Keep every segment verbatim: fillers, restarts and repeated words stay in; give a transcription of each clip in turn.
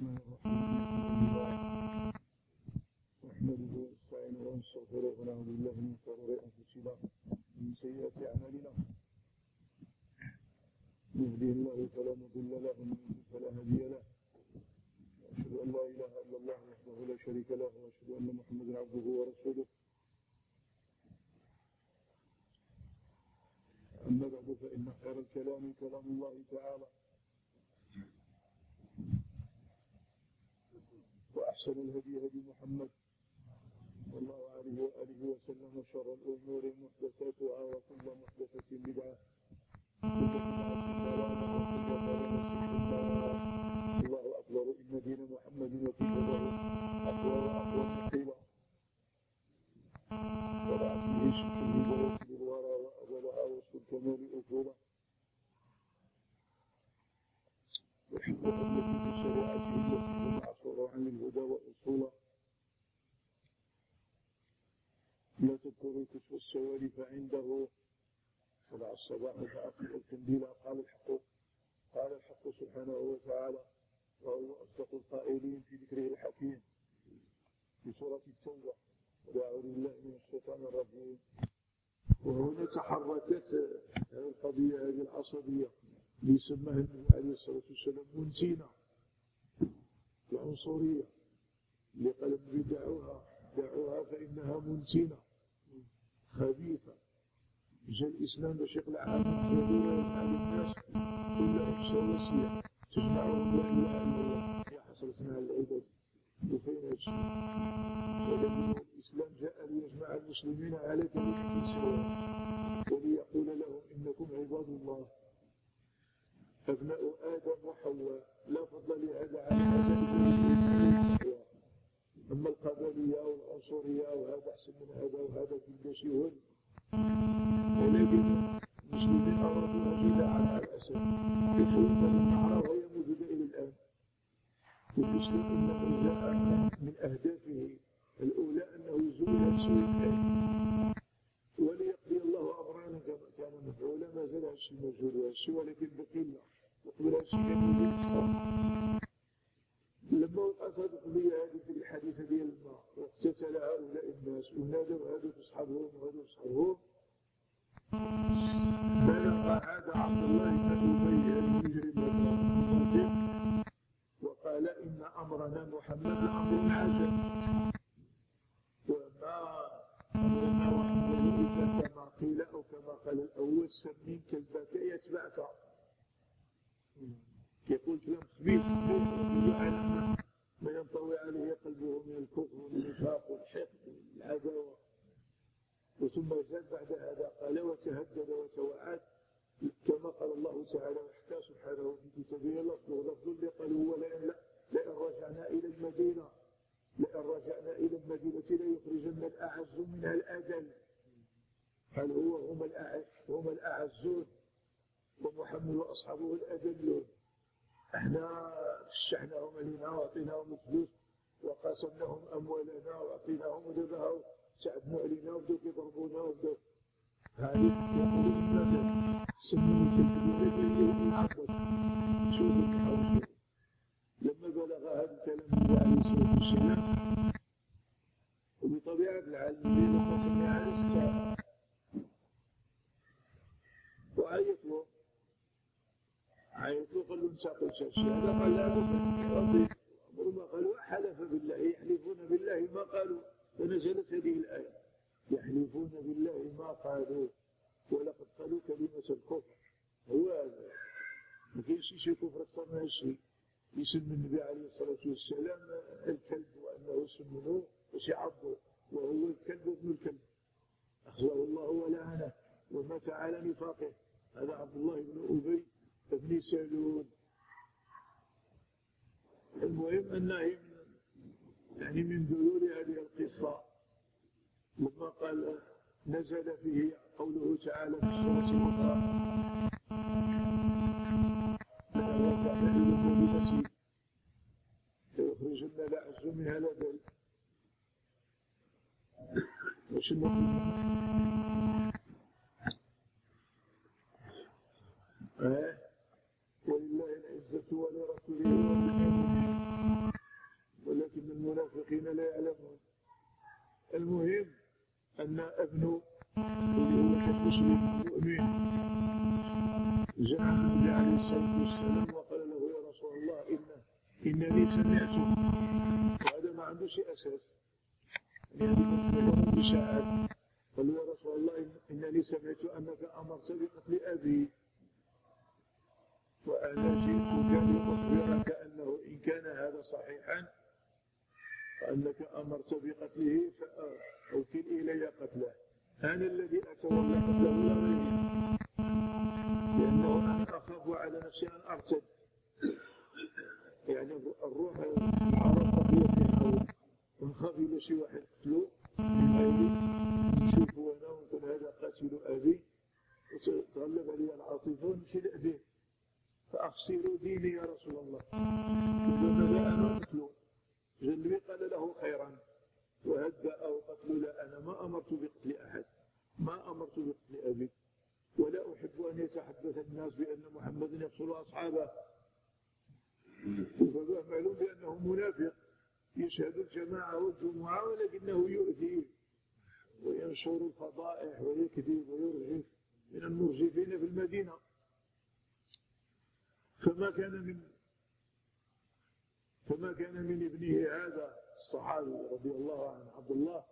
الرحمن الرحيم نحمده ونستعينه ونستغفره ونعوذ بالله من شرور انفسنا ومن سيئات اعمالنا من يهده الله فلا مضل له ومن يضلل فلا هادي له واشهد ان لا اله الا الله وحده لا شريك له واشهد ان محمدا عبده ورسوله اما بعد فان خير الكلام كلام الله تعالى وأحسن الهدي هدي محمد صلى الله عليه وآله وسلم وشر الأمور محدثاتها وكل محدثة بدعة الله أكبر إن دين محمد وكتابه أقوى وأقوى قيلا ورأسه شك الهداية بالورى وأولها وسط الكمال أصولا وحكمة التي في شريعته التي معصورة عن الهدى وأصولا لا تذكروا كشف السوالف عنده طلع الصباح فأقل التنبيل قال الحق قال الحق سبحانه وتعالى وهو أصدق القائلين في ذكره الحكيم في سورة التوبة وأعوذ بالله من الشيطان الرجيم. وهنا تحركت هذه القضية هذه العصبية اللي سماها النبي عليه الصلاة والسلام منتنة العنصرية اللي قال النبي دعوها دعوها فإنها منتنة خبيثة. جاء الإسلام باش يقلعها من جذورها ويجعل الناس كلهم سواسية تجمعهم لا إله إلا الله. يا حسرتنا على العباد وفين هذا الشيء. ولكن الإسلام جاء ليجمع المسلمين على كلمة سواء وليقول لهم إنكم عباد الله أبناء آدم وحواء لا فضل لهذا على هذا. أما القبلية والعنصرية وهذا أحسن من هذا وهذا كل شيء هو ولكن المسلمين أرادوا أجيلة على الأسف يحولون المعرة وهي موجودة إلى الآن. والإسلام إنه جاء من أهدافه الأولى أنه يزول سوء الآن وليقضي الله أمرنا كما كان مفعولا. ما زال هالشيء موجود وهالشيء ولكن بقلة وقبل هالشيء كان موجود الصلاة. لما وقعت هذه القضية هذه في الحادثة ديال الماء واقتتل هؤلاء الناس ونادوا هذوك أصحابهم وهذوك أصحابهم بلغ هذا عبد الله بن أبي المجرم وقال إن أمرنا محمد أمر حسن وما أمرنا وأمرنا كما قيل أو كما قال الأول سمين كلبك يتبعك. يقول كلام خبيث يعلم ما ينطوي عليه قلبه من الكفر والنفاق والحقد والعداوة. وثم زاد بعد هذا قال وتهدد وتوعد كما قال الله تعالى وحكى سبحانه في كتابه لفظه لفظ اللي قالوا هو لئن لئن رجعنا إلى المدينة لئن رجعنا إلى المدينة ليخرجن الأعز منها الأذل. قال هو هم الأعز هم الأعزون ومحمد وأصحابه الأذلون. احنا فشحناهم علينا واعطيناهم الفلوس وقاسمناهم اموالنا واعطيناهم ودبها ساعدنا علينا وبداو يضربونا وبداو هذه يقولون الناس سموا الكلمه العبد. شوفوا الحوش لما بلغ هذا الكلام النبي عليه الصلاه والسلام وبطبيعه الحال لما سمع على الساعه وعيط له عيطوا قالوا انتقل شاشي هذا قال لا بد ربما قالوا حلف بالله يحلفون بالله ما قالوا. فنزلت هذه الآية يحلفون بالله ما قالوا ولقد قالوا كلمة الكفر. هو هذا ما كاينش شي كفر أكثر من هالشيء. يسمي النبي عليه الصلاة والسلام الكلب وأنه سمنوه باش يعضوا وهو الكلب ابن الكلب أخزاه الله ولعنه ومات على نفاقه. هذا عبد الله بن أبي ابن سلول. المهم أنه يعني من دلول هذه القصة لما قال نزل فيه قوله تعالى في سورة البقرة ليخرجن الأعز منها الأذل. وشنو ولله العزة ولرسوله وللمؤمنين أن ابنه مسلم مؤمن جاء النبي عليه الصلاة والسلام وقال له يا رسول الله إن إنني سمعت، وهذا ما عنده شيء أساس، يعني هذه إشاعات. قال له يا رسول الله إنني سمعت أنك أمرت بقتل أبي، وأنا جئتك لأخبرك أنه إن كان هذا صحيحا فأنك أمرت بقتله فأوكل إلي قتله، أنا الذي أتولى قتله لا غيري، لأنه أنا أخاف على نفسي أن أرتد. يعني الروح العرب قضية ونخاف إلى شي واحد قتلو من غيري نشوفه أنا ونقول هذا قاتل أبي وتغلب علي العاطفة ونمشي لأبيه، فأخسر ديني يا رسول الله، وماذا أنا قتله؟ النبي قال له خيرا وهدأ أو قتل، لا أنا ما أمرت بقتل أحد، ما أمرت بقتل أبي، ولا أحب أن يتحدث الناس بأن محمد يقتل أصحابه، وفهو معلوم بأنه منافق يشهد الجماعة والجمعة ولكنه يؤذي وينشر الفضائح ويكذب ويرجف من المرجفين في المدينة. فما كان من فما كان من ابنه هذا الصحابي رضي الله عنه عبد الله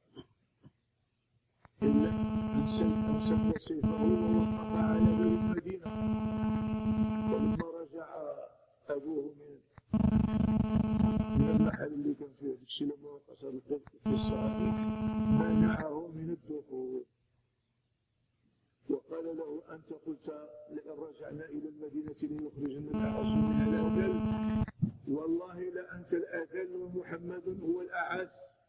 إلا أن سد سيفه ووقف على باب المدينة. ولما رجع أبوه من من المحل اللي كان فيه الشيء لما قصر القذف في الصحابي منعه من الدخول وقال له أنت قلت لئن رجعنا إلى المدينة ليخرجن الأعز من الأذل، والله لأنت الأذل ومحمد هو الأعز،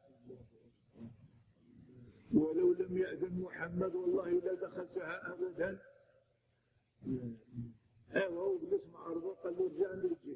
ولو لم يأذن محمد والله لا دخلتها أبدا. هو جلس مع عرضه قال له ارجع نرجع،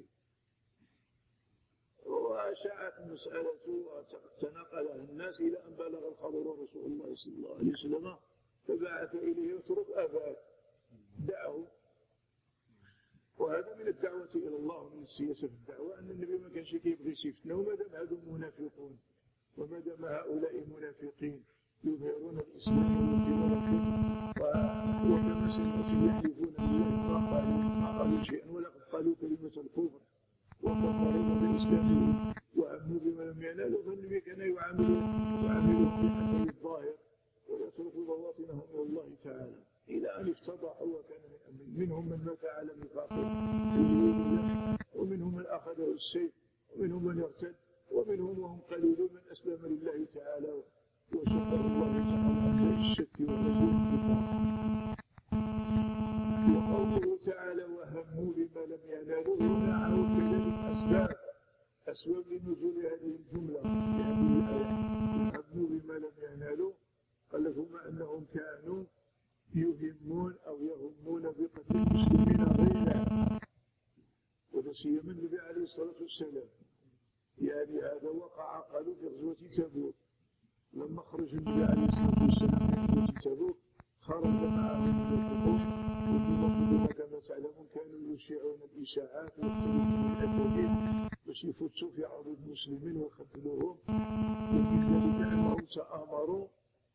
وشاعت المسألة وتناقلها الناس إلى أن بلغ الخبر رسول الله صلى الله عليه وسلم فبعث إليه اترك أباك دعه. وهذا من الدعوة إلى الله ومن السياسة في الدعوة أن النبي ما كانش كيبغي يفتنا، وما دام هذو منافقون وما دام هؤلاء منافقين يظهرون الإسلام ويظهرون الكفر وكما سيأتي يحلفون بالله ما قالوا ما قالوا شيئا ولقد قالوا كلمة الكفر وكفروا بإسلامهم وأمنوا بما لم ينالوا، فالنبي كان يعاملهم يعاملهم بحسب الظاهر ويترك بواطنهم إلى الله تعالى إلى أن افتضحوا وكان من أمن. منهم من مات على نفاقه ومنهم من أخذه السيف ومنهم من يرتد ومنهم وهم قليلون من أسلم لله تعالى وشكر الله تعالى على الشك والنزول. وقوله تعالى وهموا بما لم ينالوا ونعوا كذلك أسباب أسباب لنزول هذه الجملة يعني الآية هموا بما لم ينالوا قال لهم أنهم كانوا يهمون أو يهمون بقتل المسلمين غيره، ولا سيما النبي عليه الصلاة والسلام. يعني هذا وقع قالوا في غزوة تبوك لما خرج النبي عليه الصلاة والسلام في غزوة تبوك خرج معه المنافقون والمنافقون كما تعلمون كانوا يشيعون الإشاعات ويختلفون الأكاذيب باش يفتشوا في عروض المسلمين ويخذلوهم، وبذلك أنهم تآمروا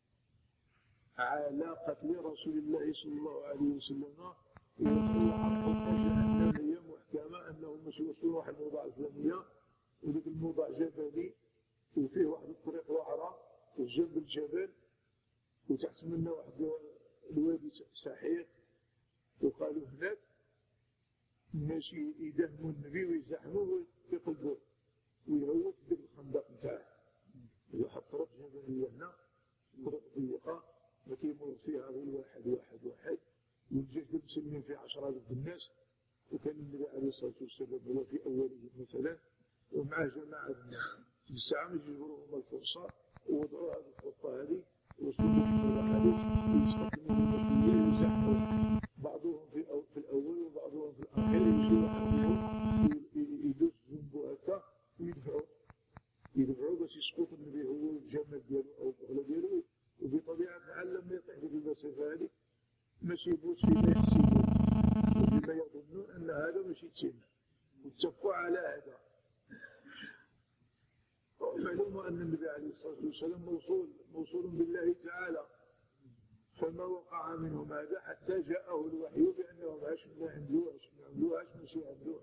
على قتل رسول الله صلى الله عليه وسلم ويقولوا عن خطة جهنمية محكمة أنهم مش يوصلوا واحد الموضع الفلانية وذلك الموضع جبلي وفيه واحد الطريق وعرة وجنب الجبل وتحت منه واحد الوادي سحيق، وقالوا هناك ماشي يدهموا النبي ويزحموه ويقلبوه ويهوت ديك الخندق نتاعه، واحد طريق جبلية هنا طريق ضيقة ما كيمر فيها غير واحد واحد واحد والجيش المسلمين فيه عشرة آلاف الناس، وكان النبي عليه الصلاة والسلام هو في أوله مثلا ومعه جماعة الناس في الساعة ما يجبروهم الفرصة ووضعوا هذه الخطة هذه وصلوا الخطة هذه ويستخدمون المسلمين ويزحموا بعضهم في, أو في الأول وبعضهم في الآخر يجي واحد منهم يدوس جنبه هكا ويدفعوا يدفعوا باش يسقط النبي هو والجمل ديالو أو البغلة ديالو، وبطبيعة الحال لما يطيح في المسافة هذه ماشي يبوس فيما يحسبون وفيما يظنون أن هذا ماشي تسمى واتفقوا على هذا. معلوم أن النبي عليه الصلاة والسلام موصول موصول بالله تعالى، فما وقع منهم هذا حتى جاءه الوحي بأنهم هاش ما يعملوهاش ما يعملوهاش ماشي يعملوهاش.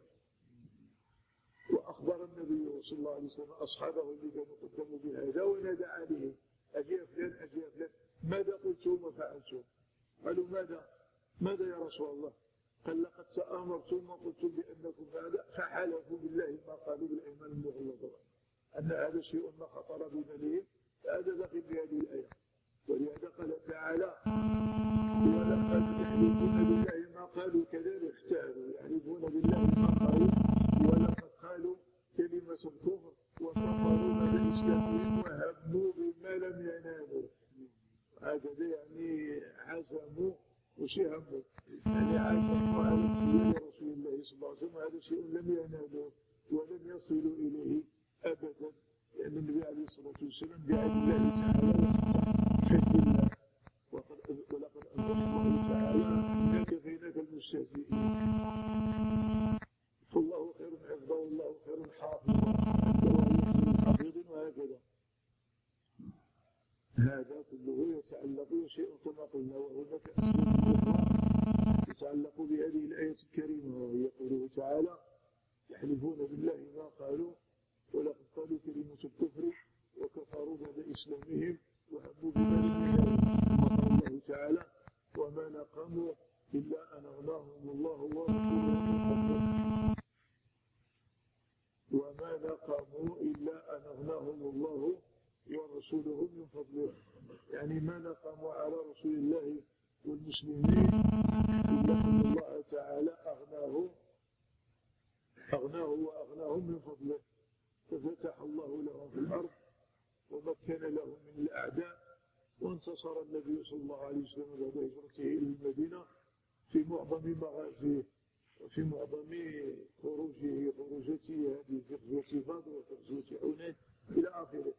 وأخبر النبي صلى الله عليه وسلم أصحابه اللي كانوا قدموا بهذا ونادى عليه: أجي فلان أجي فلان، ماذا قلتم وفعلتم؟ قالوا: ماذا ماذا يا رسول الله؟ قال: لقد تآمرتم وقلتم بأنكم هذا، فحلفوا بالله ما قالوا بالأيمان المغلظة أن هذا شيء ما خطر ببالهم، هذا داخل بهذه الآية. ولهذا قال تعالى: ولقد يحلفون بالله ما قالوا كذلك اختاروا، يحلفون بالله ما قالوا ولقد قالوا كلمة الكفر وكفروا بعد إسلامهم وهموا بما لم ينالوا. هكذا يعني عزموا وش هموا، يعني عزموا على اتباع رسول الله صلى الله عليه وسلم، هذا شيء لم ينالوا ولم يصلوا إليه أبدا، لأن النبي عليه الصلاة والسلام بعد الله تعالى حفظ الله، ولقد أنزل الله تعالى إنا كفيناك المستهزئين، فالله خير حفظا والله خير حافظا، الله حفيظ. وهكذا هذا كله يتعلق بشيء كما قلنا، وهناك أسباب أخرى تتعلق بهذه الآية الكريمة، وهي قوله تعالى: يحلفون بالله ما قالوا ولقد قالوا كلمة الكفر وكفروا بعد إسلامهم وهموا بما لم ينالوا. ثم قال الله تعالى: وما نقموا إلا أن أغناهم الله ورسوله من فضله. وما نقموا إلا أن أغناهم الله ورسوله من فضله، يعني ما نقموا على رسول الله والمسلمين إلا أن الله تعالى أغناه أغناه وأغناهم من فضله، ففتح الله لهم في الأرض ومكن لهم من الأعداء، وانتصر النبي صلى الله عليه وسلم بعد هجرته إلى المدينة في معظم مغازيه وفي معظم خروجه خروجته هذه في غزوة بدر وفي غزوة حنين إلى آخره.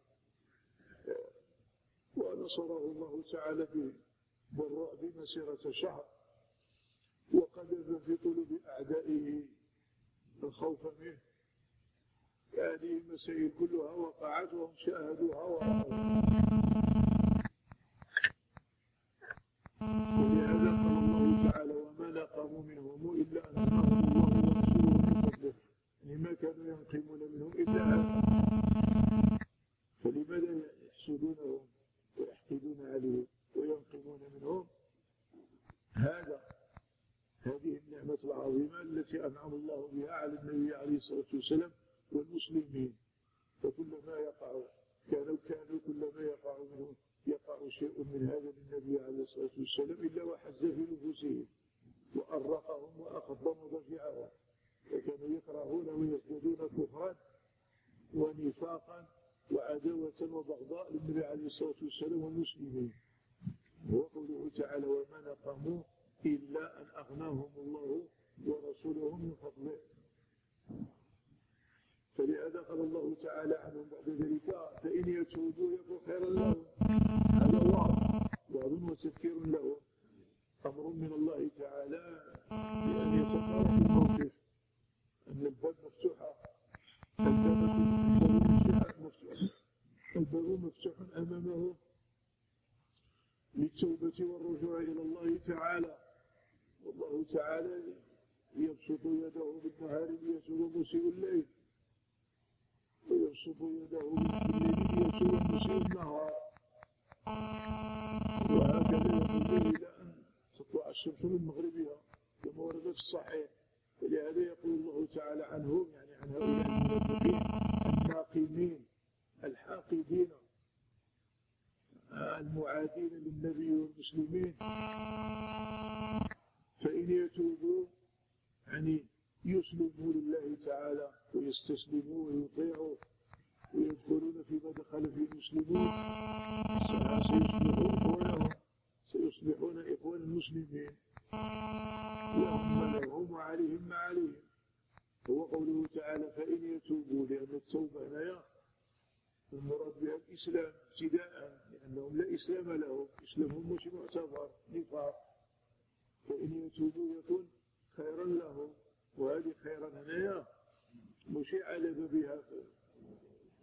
ونصره الله تعالى بالرعب مسيرة شهر، وقذف في قلوب أعدائه الخوف منه. هذه المسائل كلها وقعت وهم شاهدوها ورأوها. ولهذا قال الله تعالى: وما نقموا منهم إلا أن أغناهم الله ورسوله من فضله، يعني ما كانوا ينقمون منهم إلا هذا. فلماذا يحسدونهم ويحقدون عليهم وينقمون منهم؟ هذا هذه النعمة العظيمة التي أنعم الله بها على النبي عليه الصلاة والسلام والمسلمين، فكلما يقع كانوا كانوا كلما يقع منهم يقع شيء من هذا للنبي عليه الصلاة والسلام إلا وحز في نفوسهم وأرقهم وأخذ مضجعهم، وكانوا يكرهون ويزدادون كفرا ونفاقا وعداوة وبغضاء للنبي عليه الصلاة والسلام والمسلمين. وقوله تعالى: وما نقموا إلا أن أغناهم الله ورسوله من فضله. فلهذا قال الله تعالى عنهم بعد ذلك: فإن يتوبوا يكن خيرا لهم. هذا وعظ وعظ وتذكير لهم، أمر من الله تعالى بأن يتقارب الموقف، أن الباب مفتوحة، الباب مفتوح الباب مفتوح أمامه للتوبة والرجوع إلى الله تعالى. والله تعالى يبسط يده بالنهار ليتوب مسيء الليل، ويبسط يده بالليل ليتوب مسيء النهار، وهكذا يقول إلى أن تطلع الشمس من مغربها كما ورد في الصحيح. فلهذا يقول الله تعالى عنهم، يعني عن هؤلاء المنافقين الناقمين الحاقدين المعادين للنبي والمسلمين: فإن يتوبوا يعني يسلموا لله تعالى ويستسلموا ويطيعوا ويدخلون فيما دخل فيه المسلمون، سيصبحون إخوانهم، سيصبحون إخوان المسلمين، لهم ما لهم وعليهم ما عليهم. هو قوله تعالى: فإن يتوبوا، لأن التوبة هنا المراد بها الإسلام ابتداء، لأنهم لا إسلام لهم، إسلامهم مش معتبر، نفاق. فإن يتوبوا يكون خيرا لهم، وهذه خيرا هنا مش علب بها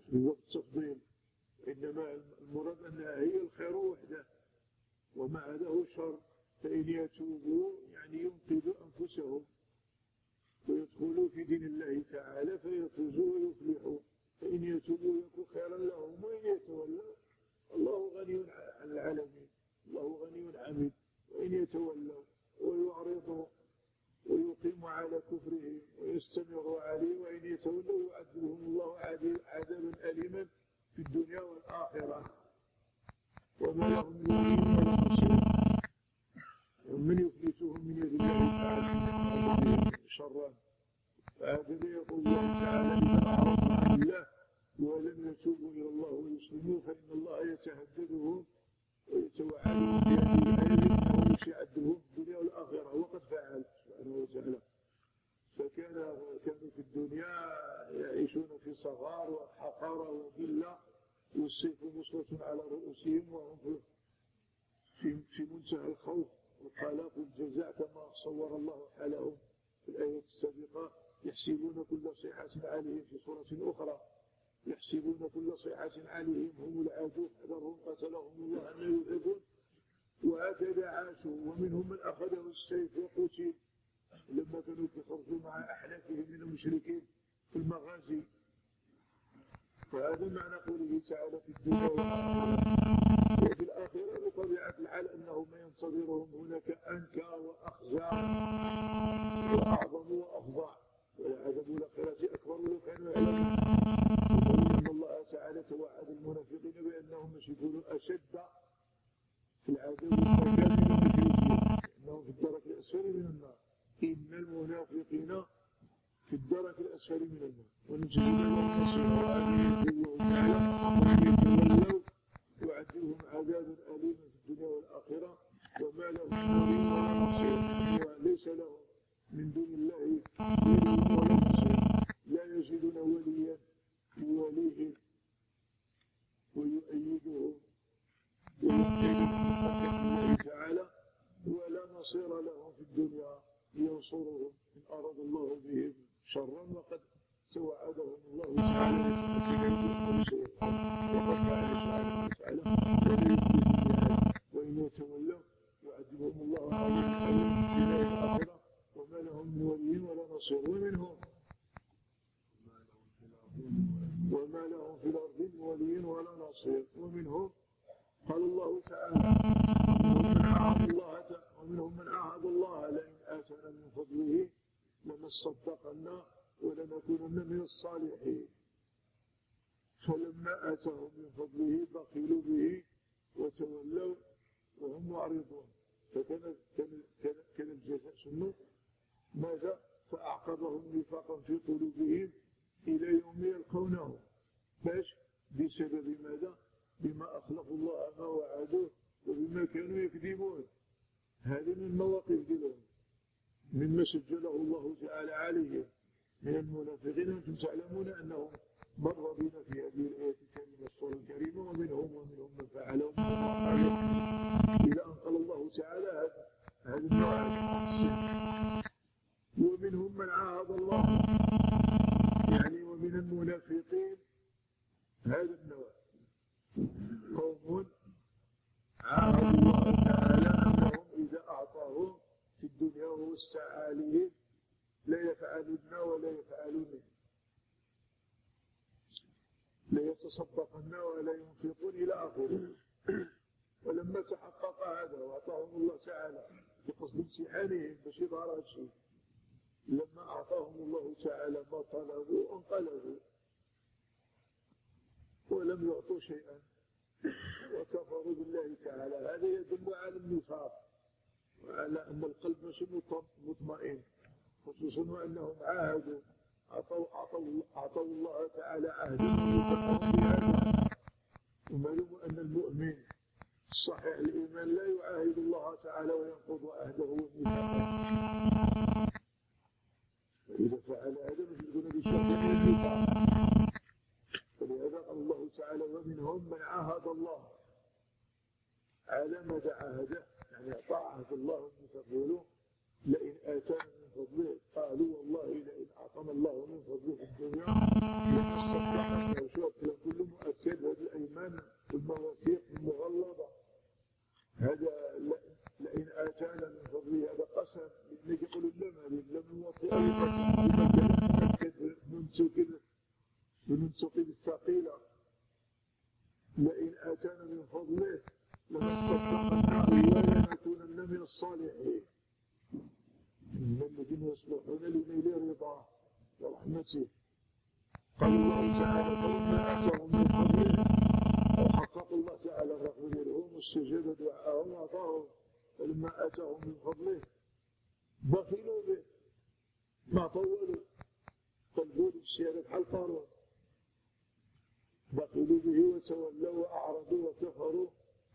هو التفضيل، إنما المراد أنها هي الخير وحده، ومع له شر، فإن يتوبوا يعني ينقذوا أنفسهم ويدخلوا في دين الله تعالى فيفوزوا ويفلحوا، فإن يتوبوا يكون خيرا لهم، وإن يتولوا الله غني عن العالمين، الله غني حميد. وإن يتولوا ويعرضوا ويقيموا على كفرهم ويستمروا عليه، وإن يتولوا يعذبهم الله عذابا أليما في الدنيا والآخرة، وما لهم من ولي ولا نصير، ومن يفلتهم من يد الله تعالى شرا. فهكذا يقول الله تعالى: إذا أعرضوا عن الله ولم يتوبوا إلى الله ويسلموا فإن الله يتهددهم ويتوعدهم بهذه الآية أنه يعذبهم في الدنيا والآخرة، وقد فعل سبحانه وتعالى. فكان كانوا في الدنيا يعيشون في صغار وحقارة وذلة، والسيف مسلط على رؤوسهم، وهم في في منتهى الخوف والقلق والجزاء كما صور الله حالهم في الآية السابقة. يحسبون كل صيحة عليهم في سورة أخرى، يحسبون كل صيحة عليهم هم العدو حذرهم قتلهم الله أن يذهبون، وهكذا عاشوا. ومنهم من أخذه السيف وقتل لما كانوا يخرجوا مع أحلافهم من المشركين في المغازي. وهذا معنى قوله تعالى في الدنيا والآخرة. وفي الآخرة بطبيعة الحال أنه ما ينتظرهم هناك أنكى وأخزى وأعظم وأفظع، والعذاب الآخرة أكبر لو كانوا يعلمون. وأن الله تعالى توعد المنافقين بأنهم يكونون أشد في العذاب والمكان من المشركين، لأنهم في الدرك الأسفل من النار. إن المنافقين في الدرك الأسفل من النار، ونجد لهم نصيرا الله تعالى وإن يتولوا يعذبهم عذابا أليما في الدنيا والآخرة، وما لهم من ولي ولا نصير، وليس لهم من دون الله ولي ولا نصير، لا يجدون وليا يواليهم ويؤيدهم الله تعالى، ولا نصير لهم في الدنيا ينصرهم إن أراد الله بهم شرا، وقد توعدهم الله تعالى وقد فعل سبحانه وتعالى. وإن يتولوا يعذبهم الله عذابا أليما في الآخرة، وما لهم من ولي ولا نصير. ومنهم وما لهم في الأرض من ولي ولا نصير. ومنهم قال الله تعالى: ومنهم من عاهد الله ومنهم من عاهد الله لئن آتانا من فضله لنصدقن ولنكونن من الصالحين، فلما آتاهم من فضله بخلوا به وتولوا وهم معرضون. فكان كان كان الجزاء سنه ماذا؟ فأعقبهم نفاقا في قلوبهم إلى يوم يلقونه. باش؟ بسبب ماذا؟ بما أخلفوا الله ما وعدوه وبما كانوا يكذبون. هذه من المواقف ديالهم مما سجله الله تعالى عليهم من المنافقين. أنتم تعلمون أنهم مر بنا في هذه الآية الكريمة السورة الكريمة، ومنهم ومنهم من فعلهم إلى أن قال الله تعالى هذا النوع. ومنهم من عاهد الله، يعني ومن المنافقين هذا النوع قوم عاهدوا الله تعالى أنهم إذا أعطاهم في الدنيا واستعى عليهم لا يفعلون ولا يفعلون، لا يتصدقن ولا ينفقون إلى آخره. ولما تحقق هذا وأعطاهم الله تعالى بقصد امتحانهم باش يظهر هذا الشيء، لما أعطاهم الله تعالى ما طلبوا انقلبوا ولم يعطوا شيئا وكفروا بالله تعالى. هذا يدل على النفاق وعلى أن القلب مش مطمئن، خصوصا وأنهم عاهدوا أعطوا, أعطوا, أعطوا الله تعالى عهدا ومعلوم أن المؤمن صحيح الإيمان لا يعاهد الله تعالى وينقض عهده وميثاقه، فإذا فعل هذا مش يكون بشرط من النفاق. فلهذا قال الله تعالى: ومنهم من عاهد الله على مدى عهده، يعني أعطى عهد الله مثل قوله لئن آتانا من فضله قالوا والله لئن أعطانا الله من فضله في الدنيا لنصدقن. وشوف كله مؤكد هذه الأيمان والمواثيق المغلظة. هذا لئن آتانا من فضله هذا قسم، لأنك يقولوا اللام هذه اللام الموطئة مؤكد منسوك بمنسوق الثقيلة. لئن آتانا من فضله لنصدقن ولنكونن من الصالحين من الذين يصلحون لنيل رضاه ورحمته. قال الله تعالى فلما آتاهم من فضله وحقق الله تعالى تقديرهم واستجاب دعاءهم وأعطاهم. فلما آتاهم من فضله بخلوا به، ما طولوا، قلبوا بالسيادة بحال قارون، بخلوا به وتولوا وأعرضوا وكفروا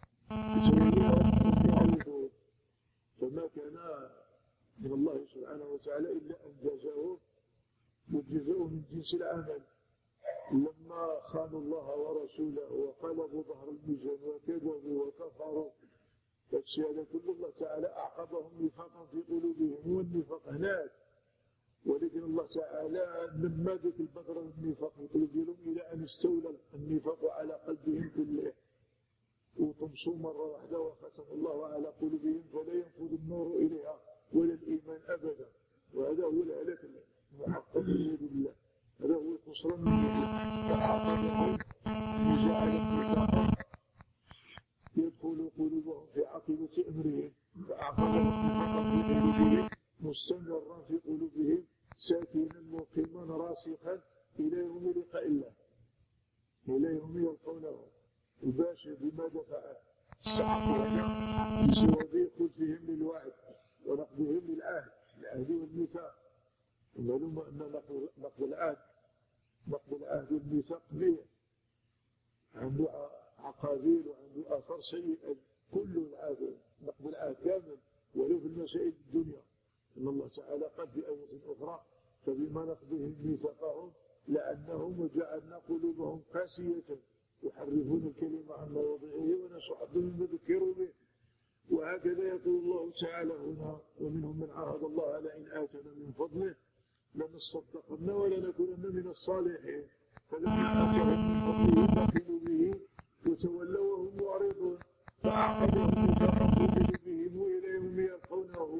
يعرضون. فما كان من الله سبحانه وتعالى إلا أن جزاهم، والجزاء من جنس العمل. لما خانوا الله ورسوله وقلبوا ظهر الميزان وكذبوا وكفروا فالسيادة كل الله تعالى أعقبهم نفاقا في قلوبهم، والنفاق هناك. ولكن الله تعالى لما ذاك البذر النفاق في قلوبهم إلى أن استولى النفاق على قلبهم كله وطمسوا مرة واحدة وختم الله على قلوبهم فلا ينفذ النور إليها ولا الإيمان أبدا. وهذا هو الهلاك المحقق بيد الله، هذا هو الخسران من الله. فأعقبهم وجعل النفاق يدخل قلوبهم في عقبة أمرهم، فأعقبهم نفاقا في قلوبهم مستمرا في قلوبهم ساكنا مقيما راسخا إلى يوم لقاء الله، إلى يوم يلقونه. الباشر بماذا فعل؟ استحقوا بسبب خلفهم للوعد ونقضهم للعهد، العهد والميثاق. ومعلوم أن نقض العهد نقض العهد والميثاق نية عنده عقابيل وعنده آثار سيئة. كل العهد نقض العهد كامل ولو في المسائل الدنيا. إن الله تعالى قال في آية أخرى فبما نقضهم ميثاقهم لأنهم وجعلنا قلوبهم قاسية يحرفون الكلمة عن مواضعه ونسوا حظا مما ذكروا به. وهكذا يقول الله تعالى هنا ومنهم من عاهد الله لئن آتنا من فضله لنصدقن ولنكونن من الصالحين. فلما آتاهم من فضله بخلوا به وتولوا وهم معرضون فأعقبهم نفاقا في قلوبهم وإلى يوم يلقونه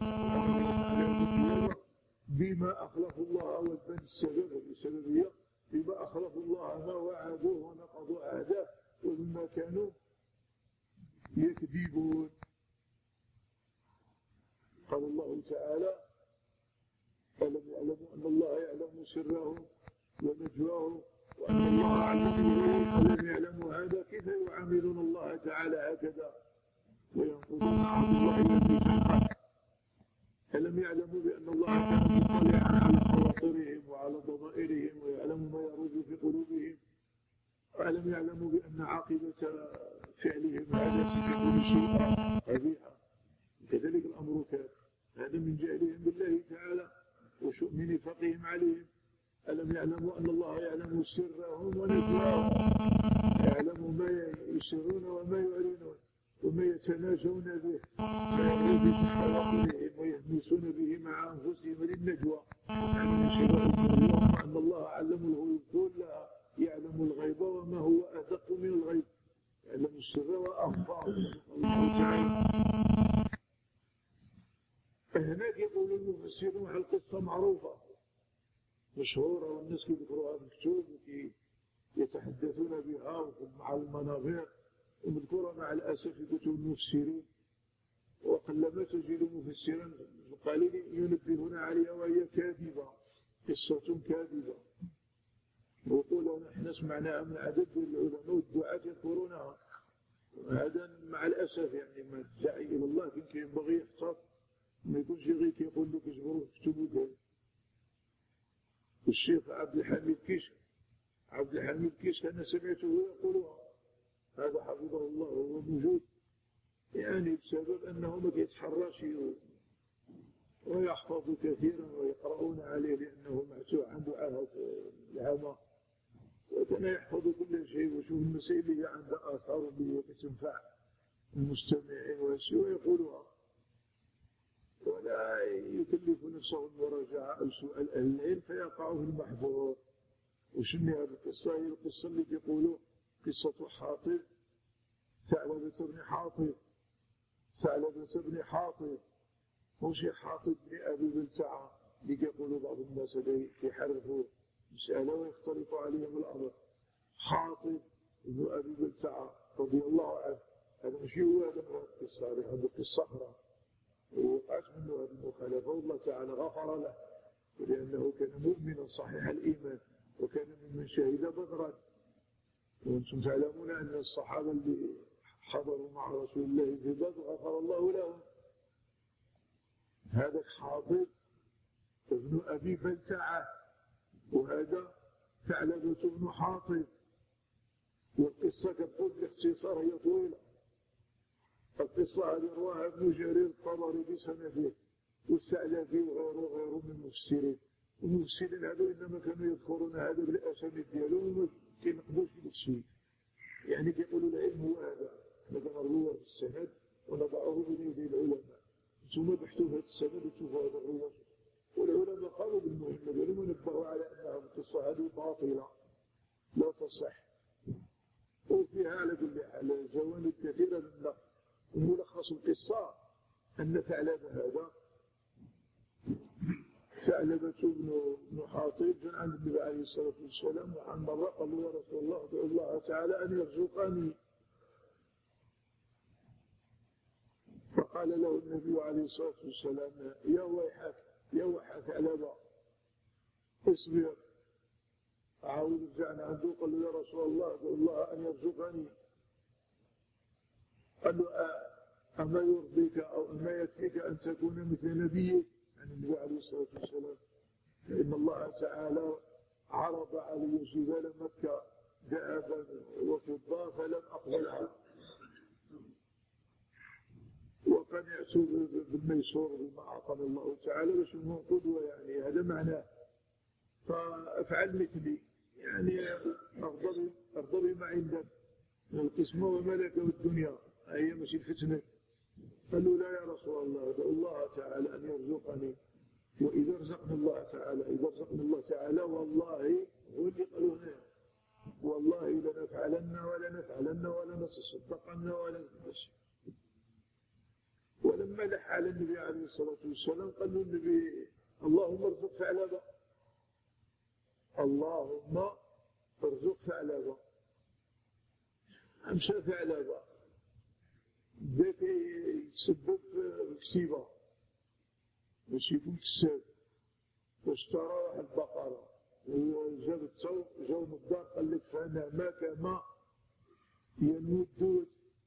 بما أخلفوا الله. والبن السبب السببية بما أخلفوا الله ما وعدوه ونقضوا عهده وبما كانوا يكذبون. قال الله تعالى ألم يعلموا أن الله يعلم سرهم ونجواهم وأن الله علمهم. ألم يعلموا هذا كيف يعاملون الله تعالى هكذا وينقضون عهد الله الميثاق؟ ألم يعلموا بأن الله كان مطلعا على خواطرهم وعلى ضمائرهم ويعلم ما يروج في قلوبهم؟ ألم يعلموا بأن عاقبة فعلهم هذا ستكون سوءا قبيحا؟ كذلك الأمر كان. هذا من جهلهم بالله تعالى وشؤم نفاقهم عليهم. ألم يعلموا أن الله يعلم سرهم ونجواهم، يعلم ما يسرون وما يعلنون وما يتناجون به فيغلب حواقلهم ويهمسون به مع أنفسهم للنجوى. اللهم أن الله علم الغيوب كلها، يعلم الغيب وما هو أدق من الغيب، يعلم السر وأخفى. الله تعالى هناك يقول المفسرون على القصة معروفة مشهورة والناس يذكروها مكتوب ويتحدثون بها مع المنابر ومذكورة مع الأسف في كتب المفسرين. وقلما تجد مفسرا قليل ينبهون عليها وهي كاذبة، قصة كاذبة. ويقولون نحن سمعناها من عدد العلماء والدعاة يذكرونها. هذا مع الأسف يعني ما الداعي إلى الله كنت ينبغي يحتاط ما يكونش غير كيقول لك اجبروا اكتبوا ذلك. الشيخ عبد الحميد كيش عبد الحميد كيش أنا سمعته يقولها، هذا حفظه الله وهو موجود، يعني بسبب أنه ما يتحرش ويحفظ كثيرا ويقرؤون عليه لأنه معتوه عنده عهد العامة وكان يحفظ كل شيء وشوف المسائل اللي عندها آثار اللي تنفع المستمعين ويقولها. ولا يكلف نفسه المراجعة أو سؤال أهل العلم فيقع في المحظور. وشنو هذه القصة؟ هي القصة اللي يقولوا قصة حاطب ثعلبة بن حاطب ثعلبة بن حاطب مش حاطب بن أبي بلتعة اللي يقولوا بعض الناس اللي يحرفوا مسألة ويختلط عليهم الأمر. حاطب بن أبي بلتعة رضي الله عنه هذا مش هو هذا القصة، هذه قصة أخرى ووقعت منه هذه المخالفة والله تعالى غفر له لأنه كان مؤمنا صحيح الإيمان وكان ممن شهد بدرا. وأنتم تعلمون أن الصحابة اللي حضروا مع رسول الله في بدر غفر الله لهم. هذا حاطب ابن أبي بلتعة وهذا ثعلبة بن حاطب. والقصة كتقول باختصار هي طويلة. القصة هذه رواها ابن جرير الطبري بسنده والثعلبي وغيره وغيره من المفسرين. المفسرين هذو إنما كانوا يذكرون هذا بالأسانيد ديالهم وما كينقضوش في الشيء. يعني كيقولوا العلم هو هذا، مثلا نروى في السند ونضعه بين يدي العلماء. ثم بحثوا في هذا السند وشوفوا هذا الرواية. والعلماء قالوا بالمهمة ديالهم ونبهوا على أنها القصة هذه باطلة لا تصح. وفيها على كل حال جوانب كثيرة من النقد. وملخص القصة أن ثعلبة هذا ثعلبة بن حاطب كان عند النبي عليه الصلاة والسلام وعن مرة قال له يا رسول الله ادعو الله تعالى أن يرزقني. فقال له النبي عليه الصلاة والسلام يا ويحك يا ويحك ثعلبة اصبر. عاود رجعنا عنده قال له يا رسول الله ادعو الله أن يرزقني. قال له أما يرضيك أو أما يكفيك أن تكون مثل نبيك عن النبي عليه الصلاة والسلام فإن الله تعالى عرض علي جبال مكة ذهبا وفضة فلم أقبلها وقنعت بالميسور بما أعطاني الله تعالى باش نكون قدوة. يعني هذا معناه فافعل مثلي يعني أرضى أرضى بما عندك من القسمة وملكه الدنيا هي ماشي الفتنة. قال له لا يا رسول الله ادعو الله تعالى أن يرزقني وإذا رزقني الله تعالى إذا رزقني الله تعالى والله هو اللي قالوا هنا والله لنفعلن ولا نفعلن ولا نتصدقن ولا نفعلن. ولما لح على النبي عليه الصلاة والسلام قال له النبي اللهم ارزق ثعلبة اللهم ارزق ثعلبة. أمشى ثعلبة ذاك يتسبب في الكسيبة باش يكون كساب واشترى واحد البقرة وجاب الثوب جاو من الدار قال لك فانا ما كما ينمو الدود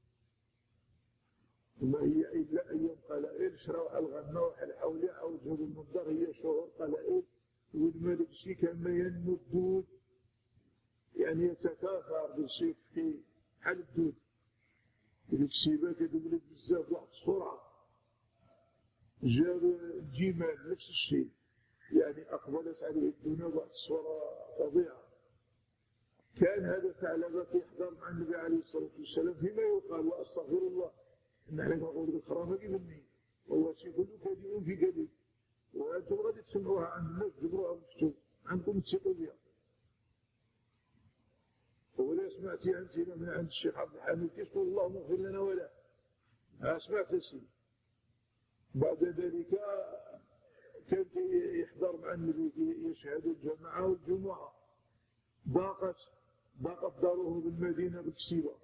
وما هي إلا أيام قلائل شراو الغنى وحل حولي عاود جابوا من الدار هي شهور قلائل والملك شي كما ينمو الدود يعني يتكاثر بالشيء في حال الدود. الكسيبة كتولد بزاف واحد السرعة. جاب الجمال نفس الشيء يعني أقبلت عليه الدنيا واحد السرعة فظيعة. كان هذا ثعلبة يحضر مع النبي عليه الصلاة والسلام فيما يقال وأستغفر الله نحن نقول بالخرافة مني وهو شيء كله كاذب في كذب وأنتم غادي تسمعوها عند الناس تجبروها بالكتب عندكم تثقوا بها. ولا سمعتي أنت من عند الشيخ عبد الحميد كيقول اللهم اغفر لنا ولا ها سمعت الشيء. بعد ذلك كان يحضر مع النبي يشهد الجماعة والجمعة. ضاقت ضاقت داره بالمدينة بالكسيبة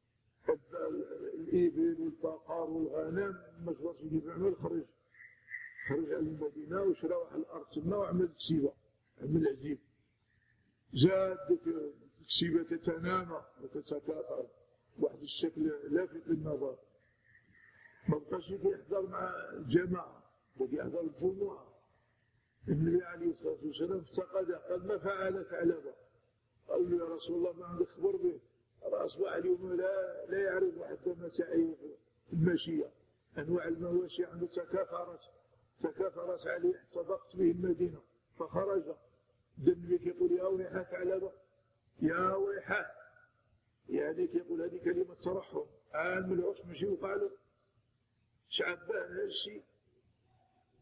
الإبل والبقر والغنم ما جبرش يجيب عمل خرج خرج على المدينة وشرى واحد الأرض تما وعمل كسيبة عمل عجيب. زاد الكسيبة تتنامى وتتكاثر واحد الشكل لافت للنظر. ما بقاش يحضر مع الجماعة بقي يحضر الجمعة. النبي عليه الصلاة والسلام افتقده قال ما فعل ثعلبة. قال له يا رسول الله ما عندك خبر به أصبح اليوم لا لا يعرف حتى متاعب الماشية أنواع المواشي عنده تكاثرت تكاثرت عليه حتى ضاقت به المدينة فخرج. النبي كيقول يا ويحك ثعلبة يا ويحك يعني كيقول هذه كلمة ترحم عالم العش ماشي وقع له شعبان هذا الشيء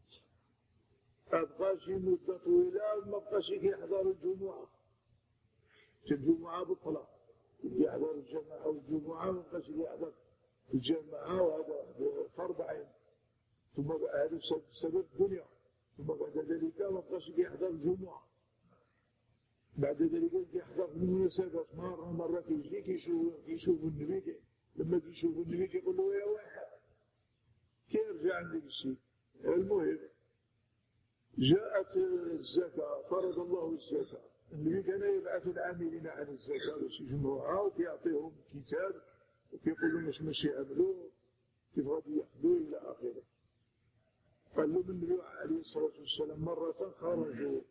ما بقاش مدة طويلة ما بقاش يحضر الجمعة، الجمعة بطلة يحضر الجماعة والجمعة ما بقاش يحضر الجماعة، وهذا فرض عين. ثم هذا سبب الدنيا. ثم بعد ذلك ما بقاش يحضر الجمعة، بعد ذلك يحضر في المناسبات مرة مرة كيجي كيشوف كيشوف النبي، لما كيشوف النبي كيقول له يا واحد كيرجع عندك الشيء. المهم جاءت الزكاة، فرض الله الزكاة، النبي كان يبعث العاملين عن الزكاة باش يجمعوها وكيعطيهم كتاب وكيقول لهم واش ماشي يعملوا كيف غادي ياخذوا إلى آخره. قال لهم النبي عليه الصلاة والسلام مرة خرجوا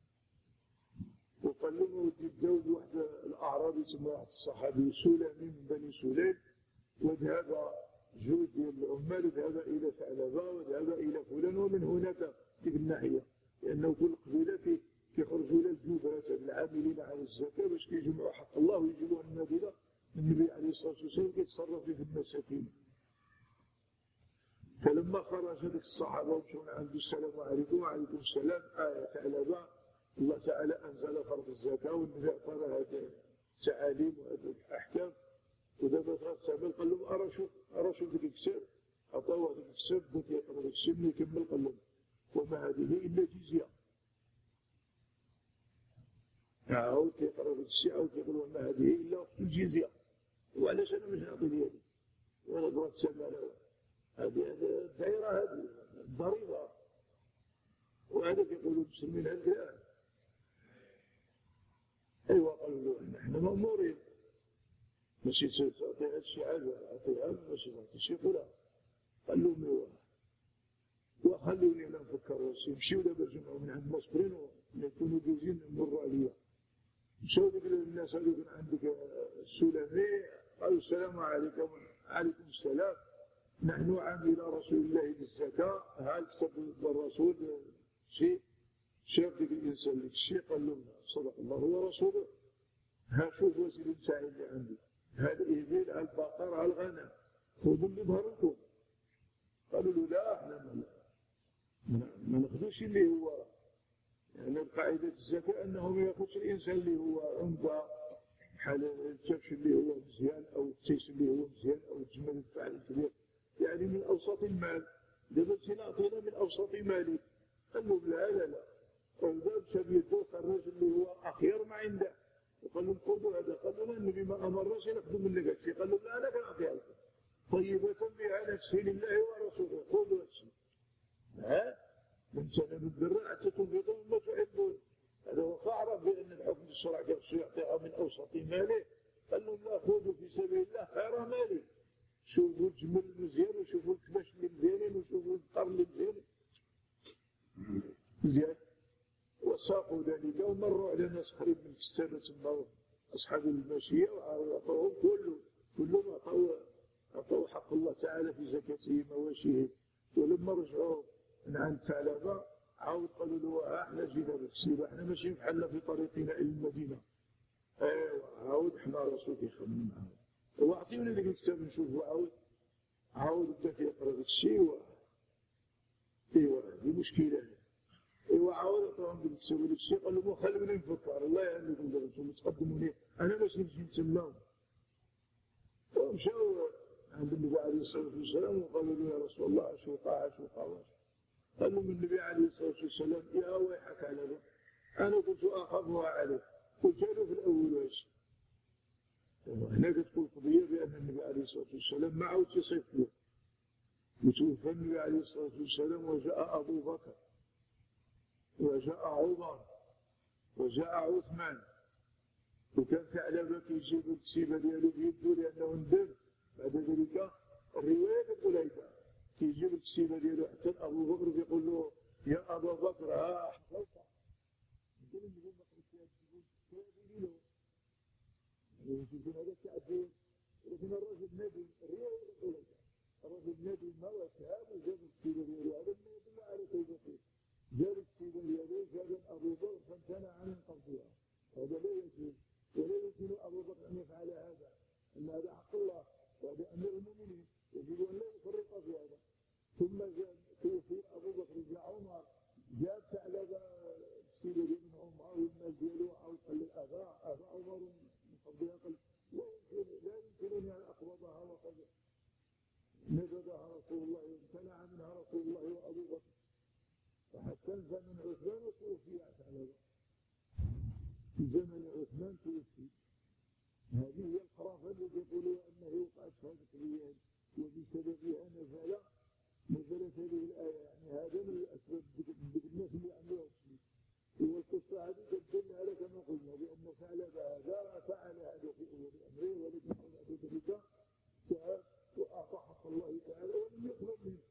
وقال لهم ودي بداو بواحد الأعرابي تما واحد الصحابي سلمي من بني سليم، وذهب جود ديال العمال وذهب إلى ثعلبة وذهب إلى فلان ومن هناك تلك الناحية، لأنه كل قبيلة كيخرجوا إلى الجبرة العاملين على الزكاة باش كيجمعوا حق الله ويجيبوها المدينة. النبي عليه الصلاة والسلام كيتصرف في المساكين. فلما خرج هذاك الصحابة ومشوا عنده السلام عليكم وعليكم السلام آية ثعلبة، الله تعالى أنزل فرض الزكاة والنبي أعطانا هذه التعاليم وهذه الأحكام، ودابا تغتعمل. قال لهم أرى شوف أرى شوف ذاك الكتاب، عطاوه هذاك الكتاب بدا كيقرا ذاك الشيء، ملي يكمل قال لهم وما هذه إلا جزية. عاود كيقرا ذاك الشيء عاود كيقول وما هذه إلا وقت الجزية. وعلاش أنا مش نعطي ديالي وأنا ضربت ثمن هذه الدائرة هذه الضريبة، وهذا كيقولوا المسلمين هكذا. أيوا قالوا له نحن مأمورين ماشي تعطي هذا الشيء عاجل عطيها ماشي تعطي شي قولها. قال لهم ايوا وخلوني انا نفكر، يمشيو دابا جمعوا من عند المصبرين ويكونوا جوزين مروا عليا. مشاو ديك الناس هذوك من عندك السلمي قالوا السلام عليكم. عليكم السلام، نحن عامل رسول الله بالزكاة، ها كتب الرسول شيء شاف ديك الإنسان ديك الشيء قال لهم صدق الله هو رسوله، ها شوف وسيلة تاعي اللي عندي، ها الإبل ها البقر ها الغنم خذوا اللي ظهر لكم. قالوا له لا احنا ما ناخذوش اللي هو يعني قاعدة الزكاة أنه ما ياخذش الإنسان اللي هو عنده بحال الكبش اللي هو مزيان أو التيس اللي هو مزيان أو الجمل الفعل الكبير، يعني من أوسط المال. دابا انت أعطينا من أوسط مالك. قال له لا لا لا، والباب شاب يدو خرج اللي هو أخير ما عنده وقال لهم خذوا هذا. قال له النبي ما أمرناش ناخذوا منك هادشي. قال له لا أنا كنعطيها لكم طيبة بها نفسي لله ورسوله، خذوا هادشي. ها من سبب البر حتى تنفقوا مما تحبون. هذا هو فاعرف بأن الحكم الشرعي خصو يعطيها من أوسط ماله. قال لهم لا خذوا في سبيل الله خير مالي، شوفوا الجمل المزيان وشوفوا الكباش اللي مزيانين وشوفوا البقر اللي مزيانين مزيان. وساقوا ذلك ومروا على ناس قريب من الكسابة تما أصحاب الماشية وعطوهم كله كلهم عطوا عطوا حق الله تعالى في زكاته مواشيهم. ولما رجعوا من عند ثعلبة عاود قالوا له احنا جينا بالكسيبة، احنا ماشيين بحالنا في طريقنا إلى المدينة. ايوا عاود حنا راسو كيخمم معاهم واعطيوني ذاك الكتاب نشوفو. عاود عاود بدا كيقرا داك الشيء و ايوا هذه مشكلة. ايوا عاود عطاهم ذاك الكتاب وداك الشيء قال لهم خلوني نفكر الله يعلمكم دابا نتوما تقدموني انا باش نمشي نتسناهم. ومشاو عند النبي عليه الصلاة والسلام وقالوا له يا رسول الله اش وقع اش وقع واش. قال لهم النبي عليه الصلاة والسلام يا ويحك على ذلك، أنا كنت أخافها عليك. قلت له في الأول واش. هنا كتقول قضية بأن النبي عليه الصلاة والسلام ما عاود يصيف له. وتوفى النبي عليه الصلاة والسلام وجاء أبو بكر وجاء عمر وجاء عثمان، وكان ثعلبة كيجيب الكسيبة ديالو بيده لأنه ندم. بعد ذلك الرواية كتقول هيدا كيجيب الكسيبة ديالو حتى أبو بكر كيقول له يا أبا بكر ها حفظتها. يقول النبي بكر كيجيب كيجيب له يعني يمكن هذا التعبير، لكن الرجل نبي الرواية كتقول هيدا الرجل نبي ما وشاب وجاب الكسيبة ديالو. هذا ما يدل على توبته. جاب الكسيبة ديالو جاب أبو بكر فامتنع عن قبضها. هذا لا يجوز ولا يمكن أبو بكر أن يفعل هذا، أن هذا حق الله وهذا أمير المؤمنين يجب أن لا يفرط في هذا. ثم توفي أبو بكر جاء عمر جاء رسول الله وامتنع منها رسول الله وأبو بكر، وحتى زمن عثمان وتوفي على ذلك. في زمن عثمان توفي. هذه هي الخرافة التي يقولون أنه وقعت شهادة الريان وبسببها نزل نزلت هذه الآية. يعني هذا من الأسباب الناس اللي عملوها الشيء. والقصة هذه تدل على كما قلنا بأن ثعلب هذا فعل هذا في أول أمره، ولكن بعد ذلك تعب وأعطى حق الله تعالى ولم يقبل منه.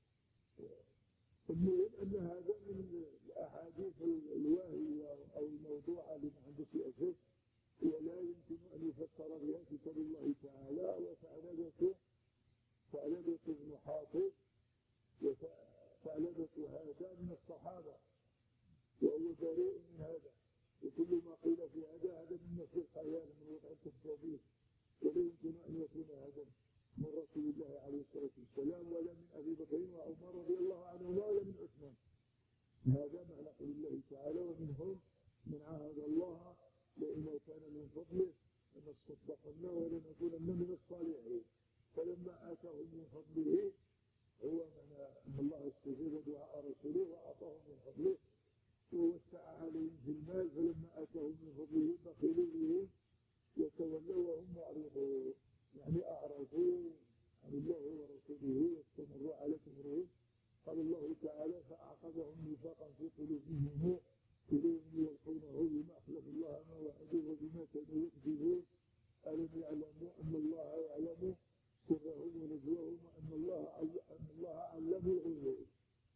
المهم أن هذا من الأحاديث الواهية أو الموضوعة اللي ما عندها في أساس، ولا يمكن أن يفسر بها كتاب الله تعالى. وثعلبة ثعلبة بن حاطب وثعلبة هذا من الصحابة، وهو بريء من هذا، وكل ما قيل في هذا هذا من نفس الخيال من وضع التفاصيل، ولا يمكن أن يكون هذا من رسول الله عليه الصلاة والسلام ولا من أبي بكر وعمر رضي الله عنهما ولا من عثمان. هذا معنى قول الله تعالى: ومنهم من عاهد الله لئن كان من فضله لنصدقن ولنكونن من الصالحين. فلما آتاهم من فضله هو معنى أن الله استجاب دعاء رسوله وأعطاهم من فضله ووسع عليهم في المال، فلما آتاهم من فضله بخلوا به وتولوا وهم معرضون، يعني أعرضوا عن الله ورسوله واستمروا على كفرهم. قال الله تعالى: فأعقبهم نفاقا في قلوبهم إليهم يلقونه بما أخلف الله ما وعدوه وبما كانوا يكذبون ألم يعلموا أن الله يعلم سرهم ونجواهم وأن الله أن الله علم الغيوب.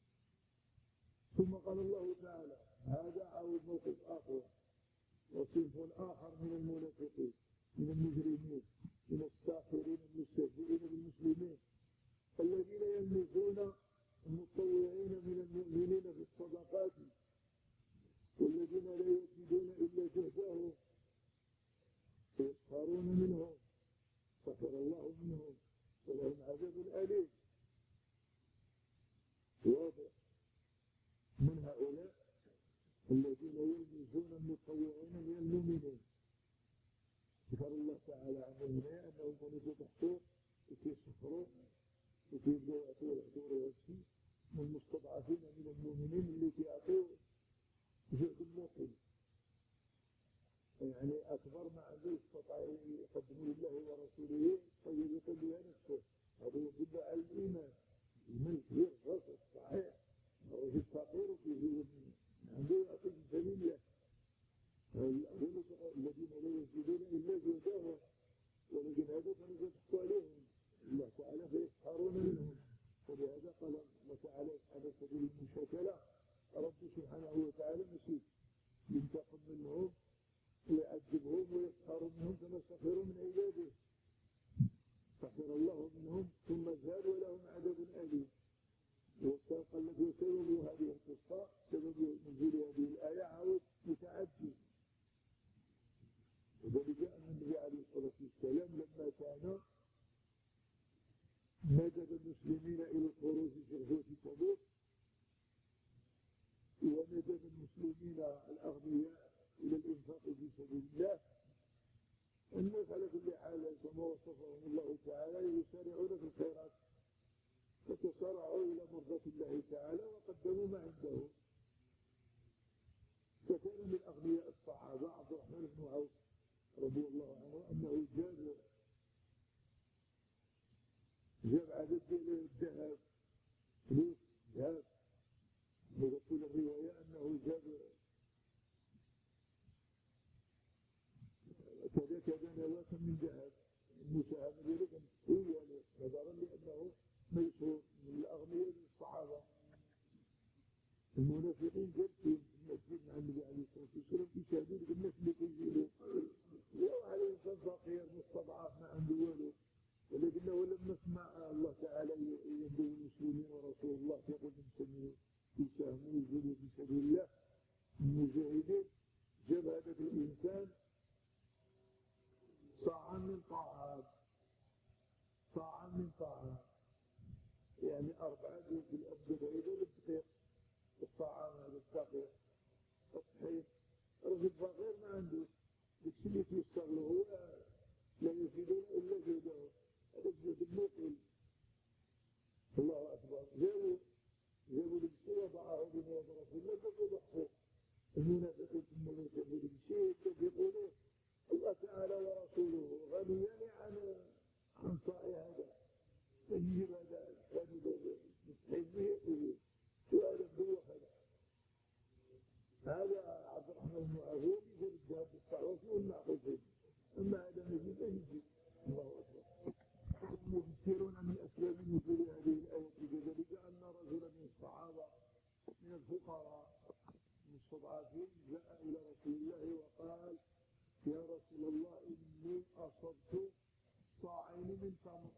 ثم قال الله تعالى: هذا عاود موقف آخر وصنف آخر من المنافقين من المجرمين من الساخرين المستهزئين بالمسلمين الذين يملكون المتطوعين من المؤمنين في الصدقات والذين لا يجدون إلا جهدهم فيسخرون منهم سخر الله منهم ولهم عذاب أليم. واضح من هؤلاء الذين يلمزون المتطوعين من المؤمنين. ذكر الله تعالى عنهم هنا أنهم كانوا تحتوه وكيسخروا وكيبدوا يعطوا الحضور والشيء من المستضعفين من المؤمنين اللي كيعطوا جهد الموقن، يعني أكبر ما عنده يستطيع يقدمه لله ورسوله طيب بها نفسه. هذا يدل على الإيمان. الإيمان كبير غاصب صحيح، الرجل فقير وفيه عنده يعطي في سبيل الله. الذين لا يجدون إلا جهدهم، ولكن هذا كانوا يضحكوا عليهم الله تعالى فيسخرون منهم. ولهذا قال الله تعالى على سبيل المشاكلة: رب سبحانه وتعالى مسيح ينتقم منهم ويعذبهم ويسخر منهم كما سخروا من عباده. سخر الله منهم ثم زاد ولهم عذاب أليم. وقال لك وسبب هذه القصة سبب نزول هذه الآية عاود متعدي. وذلك أن النبي عليه الصلاة والسلام لما كان ندب المسلمين إلى الخروج في غزوة تبوك وندب المسلمين الأغنياء إلى الإنفاق في سبيل الله، الناس على كل حال كما وصفهم الله تعالى يسارعون في الخيرات فتسارعوا إلى مرضاة الله تعالى وقدموا ما عندهم. فكان من أغنياء الصحابة عبد الرحمن بن عوف رضي الله عنه أنه جاب جاب عدد من الذهب فلوس ذهب. وتقول الرواية أنه جاب كذا كذا نواة من ذهب. المساهمة ذلك هي نظرا لأنه ميسور من الأغنياء الصحابة. المنافقين جالسين في المسجد مع النبي عليه الصلاة والسلام يشاهدون بالناس اللي كيجيلوا لو عليه إنسان فقير مستضعف ما عنده والو، ولكنه لما سمع الله تعالى يدعو المسلمين ورسول الله يقول للمسلمين يساهموا ويجيلوا في سبيل الله المجاهدين، جاب هذاك الإنسان صاعا من طعام صاعا من طعام يعني أربعة في الأبد بعيدة للدقيق الطعام هذا الدقيق الطحين. رجل فقير ما عنده داكشي اللي تيسر له هو لا يفيدون إلا جهدهم. هذا الجهد الموقل الله جابوا جابوا المشي وضعه بين يد رسول الله بدأوا يضحوا المنافقين ثم جابوا المشي يقولوا الله تعالى ورسوله غنيان عن عن صاع هذا فيجيب هذا الكلام بالتحديد سؤال الدوخ هذا عبد الرحمن بن عوف يقول الذهب بالصعوة والمعقول فيه أما هذا نجد فيجي الله أكبر. المفسرون من أسباب نزول هذه الآية كذلك أن رجلا من الصحابة من الفقراء المستضعفين جاء إلى رسول الله وقال يا رسول الله إني أصبت صاعين من تمر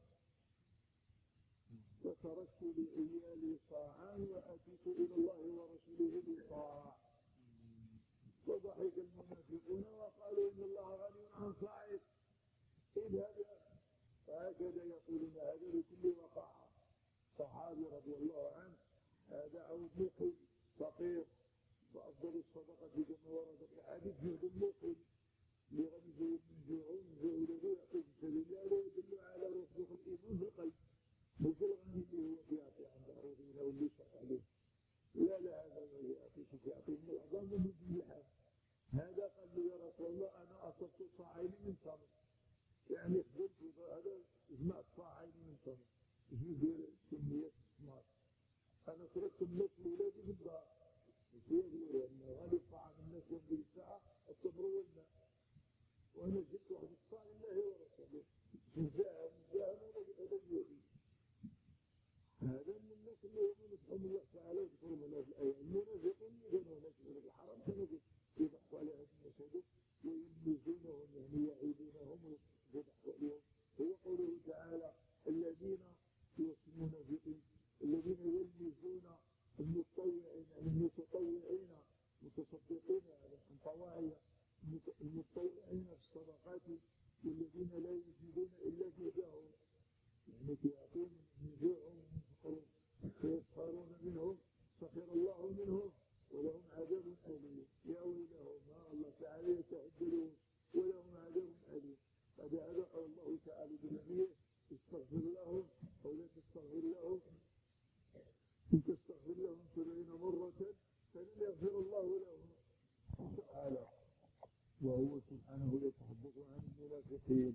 فتركت لعيالي صاعا وأتيت إلى الله ورسوله بصاع. فضحك المنافقون وقالوا إن الله غني عن صاعك اذهب. فهكذا يقولون هذا لكل وقاحة. صحابي رضي الله عنه هذا عود مقيم فقير وأفضل الصدقة كما ورد في الحديث جهد المقيم لغني من جوعون جهده يعطي في سبيل الله ويدل على رسوخ الإيمان في القلب مثل الغني اللي هو يعطي عند عروضين أو اللي يشرح عليه لا لا هذا ما يعطيش يعطي من العظام ومن اللحام. هذا قال له يا رسول الله أنا أصبت صاعين من تمر يعني خذلت هذا جمعت صاعين من تمر شنو يدير كمية الثمار أنا تركت الناس لولادي في الدار مش يقولوا لأن غالب طعام الناس يوم بالساعة التمر والماء وأنا جبت واحد الصاع لله ورسوله جزاء جزاء ولا جزاء. هذا من الناس اللي هم نفهم الله تعالى يذكرون لنا في الآية المنافقون يقولون هناك في الحرم كانوا يضحكوا على هذه الناس ويلمزونهم يعني يعيدونهم ويضحكوا عليهم. هو قوله تعالى الذين يوصلون بهم الذين يلمزون المتطوعين يعني المتطوعين متصدقين على الطواعية المتطوعين في الصدقات والذين لا يجدون إلا جهدهم يعني يعطون من جوعهم ومن فيسخرون منهم سخر الله منهم ولهم عذاب أليم. يا ويلهم الله تعالى يتعجلون ولهم عذاب أليم. قد أذق الله تعالى بنبيه استغفر لهم أو لا تستغفر لهم إن تستغفر لهم سبعين مرة فلن يغفر الله لهم تعالى. وهو سبحانه يتحدث عن المنافقين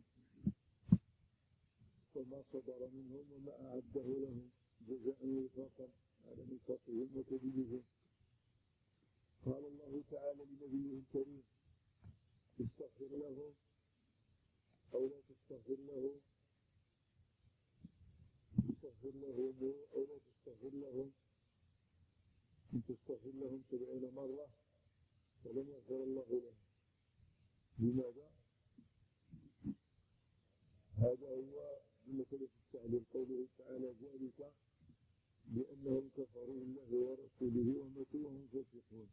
وما صدر منهم وما أعده لهم جزاء وفاقا على نفاقهم وكذبهم. قال الله تعالى لنبيه الكريم استغفر لهم أو لا تستغفر لهم استغفر لهم أو لا تستغفر لهم إن تستغفر لهم سبعين مرة فلن يغفر الله لهم. لماذا؟ هذا هو مثل التعليل قوله تعالى ذلك بأنهم كفروا بالله ورسوله وماتوا وهم فاسقون.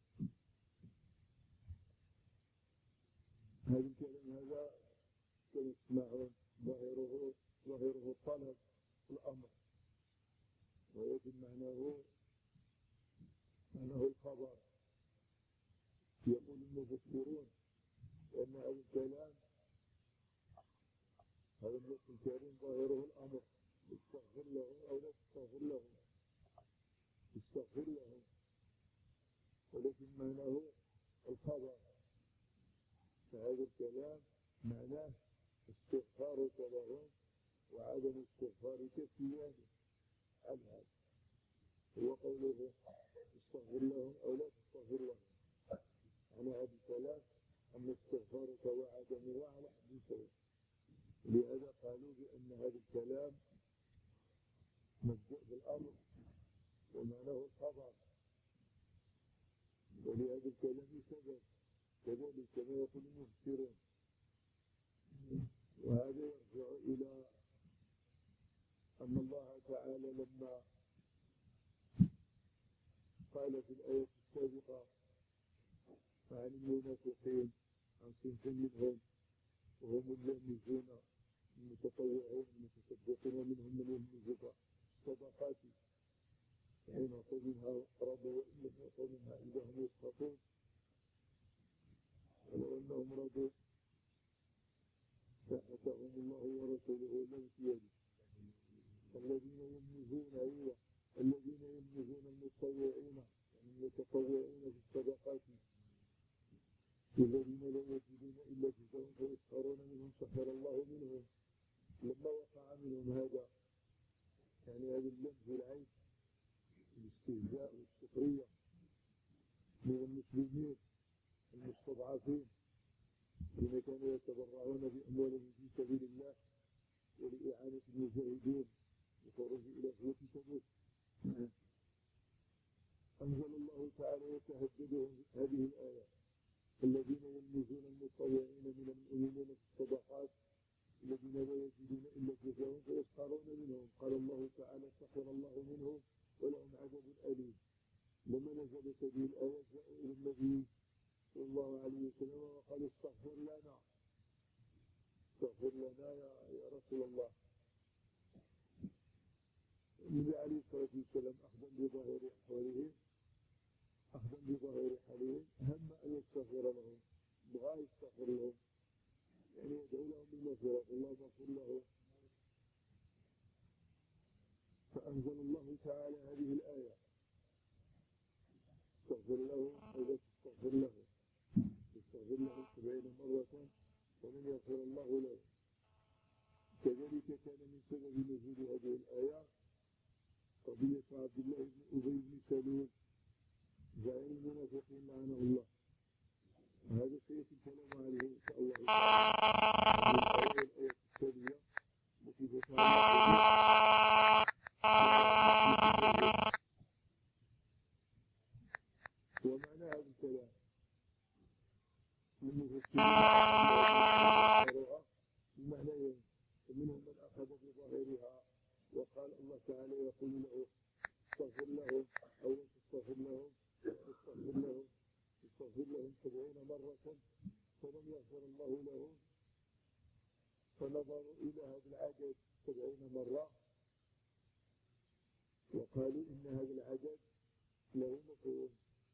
هذا الكلام هذا كما تسمعون ظاهره ظاهره طلب الأمر ولكن معناه معناه الخبر. يقول المفسرون أن هذا الكلام هذا النص الكريم ظاهره الأمر استغفر لهم أو لا تستغفر لهم استغفر لهم ولكن معناه الخبر. فهذا الكلام معناه استغفارك لهم وعدم استغفارك سيانه عن هذا. هو قوله استغفر لهم أو لا تستغفر لهم معنى هذا الكلام أن استغفارك وعدمه على حد سواء. لهذا قالوا بأن هذا الكلام مبدوء بالأمر ومعناه الخبر ولهذا الكلام سبب كذلك كما يقول المفسرون. وهذا يرجع إلى أن الله تعالى لما قال في الآية السابقة عن المنافقين عن صنف منهم وهم اللامزون المتطوعون المتصدقون ومنهم من يلمزك الصدقات حين أعطوا منها رضوا وإن لم يعطوا منها إذا هم يسخطون ولو أنهم رضوا فآتاهم الله ورسوله لم يده. الذين يلمزون هو الذين والاستهزاء والسخرية من المسلمين المستضعفين الذين كانوا يتبرعون بأموالهم في سبيل الله ولإعانة المجاهدين والخروج إلى غزوة تبوك. أنزل الله تعالى يتهددهم هذه الآية: الذين يلمزون المتطوعين من المؤمنين في الصدقات الذين لا يجدون إلا جزاءهم فيسخرون منهم. قال الله تعالى: سخر الله منهم ولهم عذاب أليم. لما نزلت هذه الآية جاءوا إلى النبي صلى الله عليه وسلم وقالوا: استغفر لنا استغفر لنا يا, يا رسول الله. النبي عليه الصلاة والسلام أخذا بظاهر أحوالهم أخذا بظاهر حالهم هم أن يستغفر لهم، بغى يستغفر لهم، يعني يدعو لهم بالمغفرة: اللهم اغفر له. فأنزل الله تعالى هذه الآية: استغفر له أو لا تستغفر له، استغفر له سبعين مرة ومن يغفر الله له. كذلك كان من سبب نزول هذه الآية قضية عبد الله بن أبي بن سلول زعيم المنافقين لعنه الله. هذا سيأتي الكلام عليه إن شاء الله تعالى. الآية والآية التالية التي ذكرها ومعنى هذا الكلام المفسرين بمعنيين: ومنهم من أخذ بظاهرها وقال الله تعالى يقول له: استغفر لهم أو لا تستغفر لهم، استغفر لهم استغفر لهم سبعين مرة فلم يغفر الله لهم، فنظروا إلى هذا العدد سبعين مرة وقالوا إن هذا العدد له مفهوم،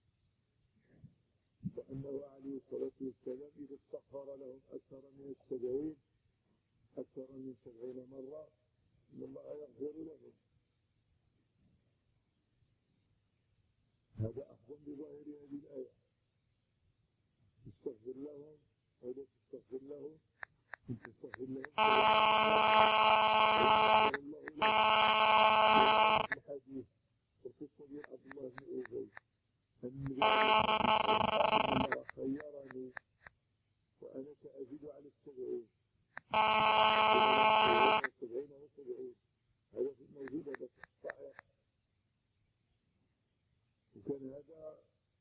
فأنه عليه الصلاة والسلام إذا استغفر لهم أكثر من السبعين أكثر من سبعين مرة إن الله يغفر لهم. هذا أخذ بظاهر هذه الآية: استغفر لهم أو لا تستغفر لهم، إن تستغفر لهم الحديث وقصة ديال عبد الله بن أبي النبي الله خيرني وأنا سأزيد على السبعين سبعين وسبعين. هذا في الموجود، هذا في الصحيح. وكان هذا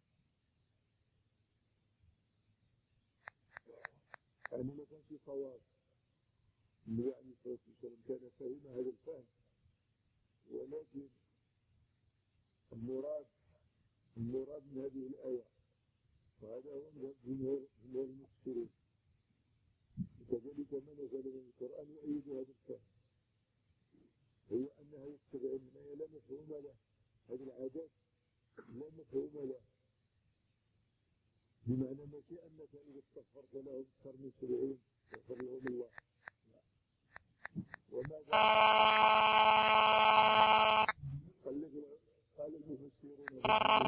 يعني ما كان في صواب. النبي عليه الصلاة والسلام كان فهم هذا الفهم، ولكن المراد المراد من هذه الآية، وهذا هو مذهب جمهور المفسرين، وكذلك ما نزل من القرآن يؤيد هذا الفهم، هو أن هذه السبعين لا مفهوم له، هذه العادات لا مفهوم له، بمعنى ماشي أنك إذا استغفرت لهم أكثر من سبعين يغفر لهم الله. وماذا قال المفسرون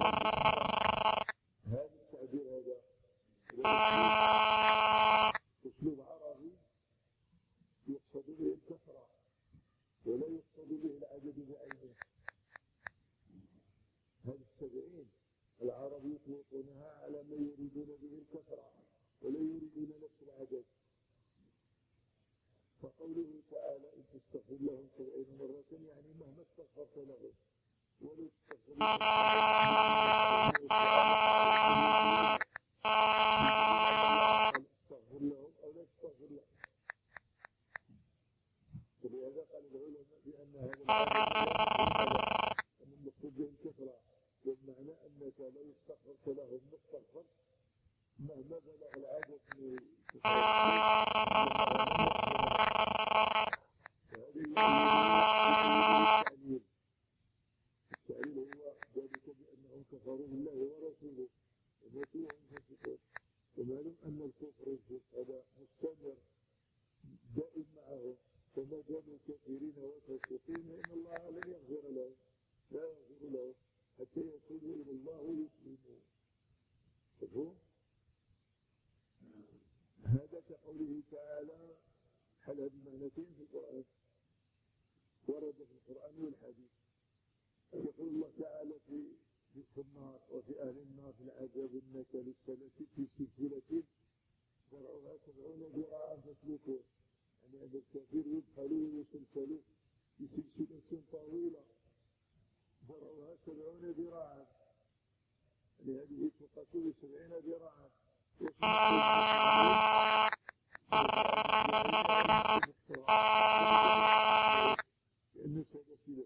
هذا التعبير هذا أسلوب عربي يقصد به الكثرة ولا يقصد به العدد بعينه. هذه السبعين العرب يطلقونها على ما يريدون به الكثرة ولا يريدون نفس العدد. فقوله تعالى: إن تستغفر لهم سبعين مرة، يعني مهما استغفرت لهم ولو تستغفر لهم استغفر لهم أو لا تستغفر لهم. ولهذا قال العلماء بأن هذا العدد أن المقصود به الكثرة، والمعنى أنك لو استغفرت لهم ما استغفرت مهما بلغ العدد من التعليل. التعليل هو ذلك بأنهم كفروا بالله ورسوله وماتوا وهم فاسقون. ومعلوم أن الكفر والفسق هذا مستمر دائم معهم، فما داموا كافرين وفاسقين فإن الله لن يغفر لهم، لا يغفر لهم حتى يتوبوا إلى الله ويسلموا. مفهوم؟ هذا كقوله تعالى حل بمعنتين في القرآن، ورد في القرآن والحديث. يقول الله تعالى في سلسلة في سلسلة زرعها سبعون ذراعا فاسلكوه، يعني هذا الكافر يدخل ويسلسل في سلسلة طويلة زرعها سبعون ذراعا، يعني هذه تقاس بسبعين ذراعا لأن سلسلة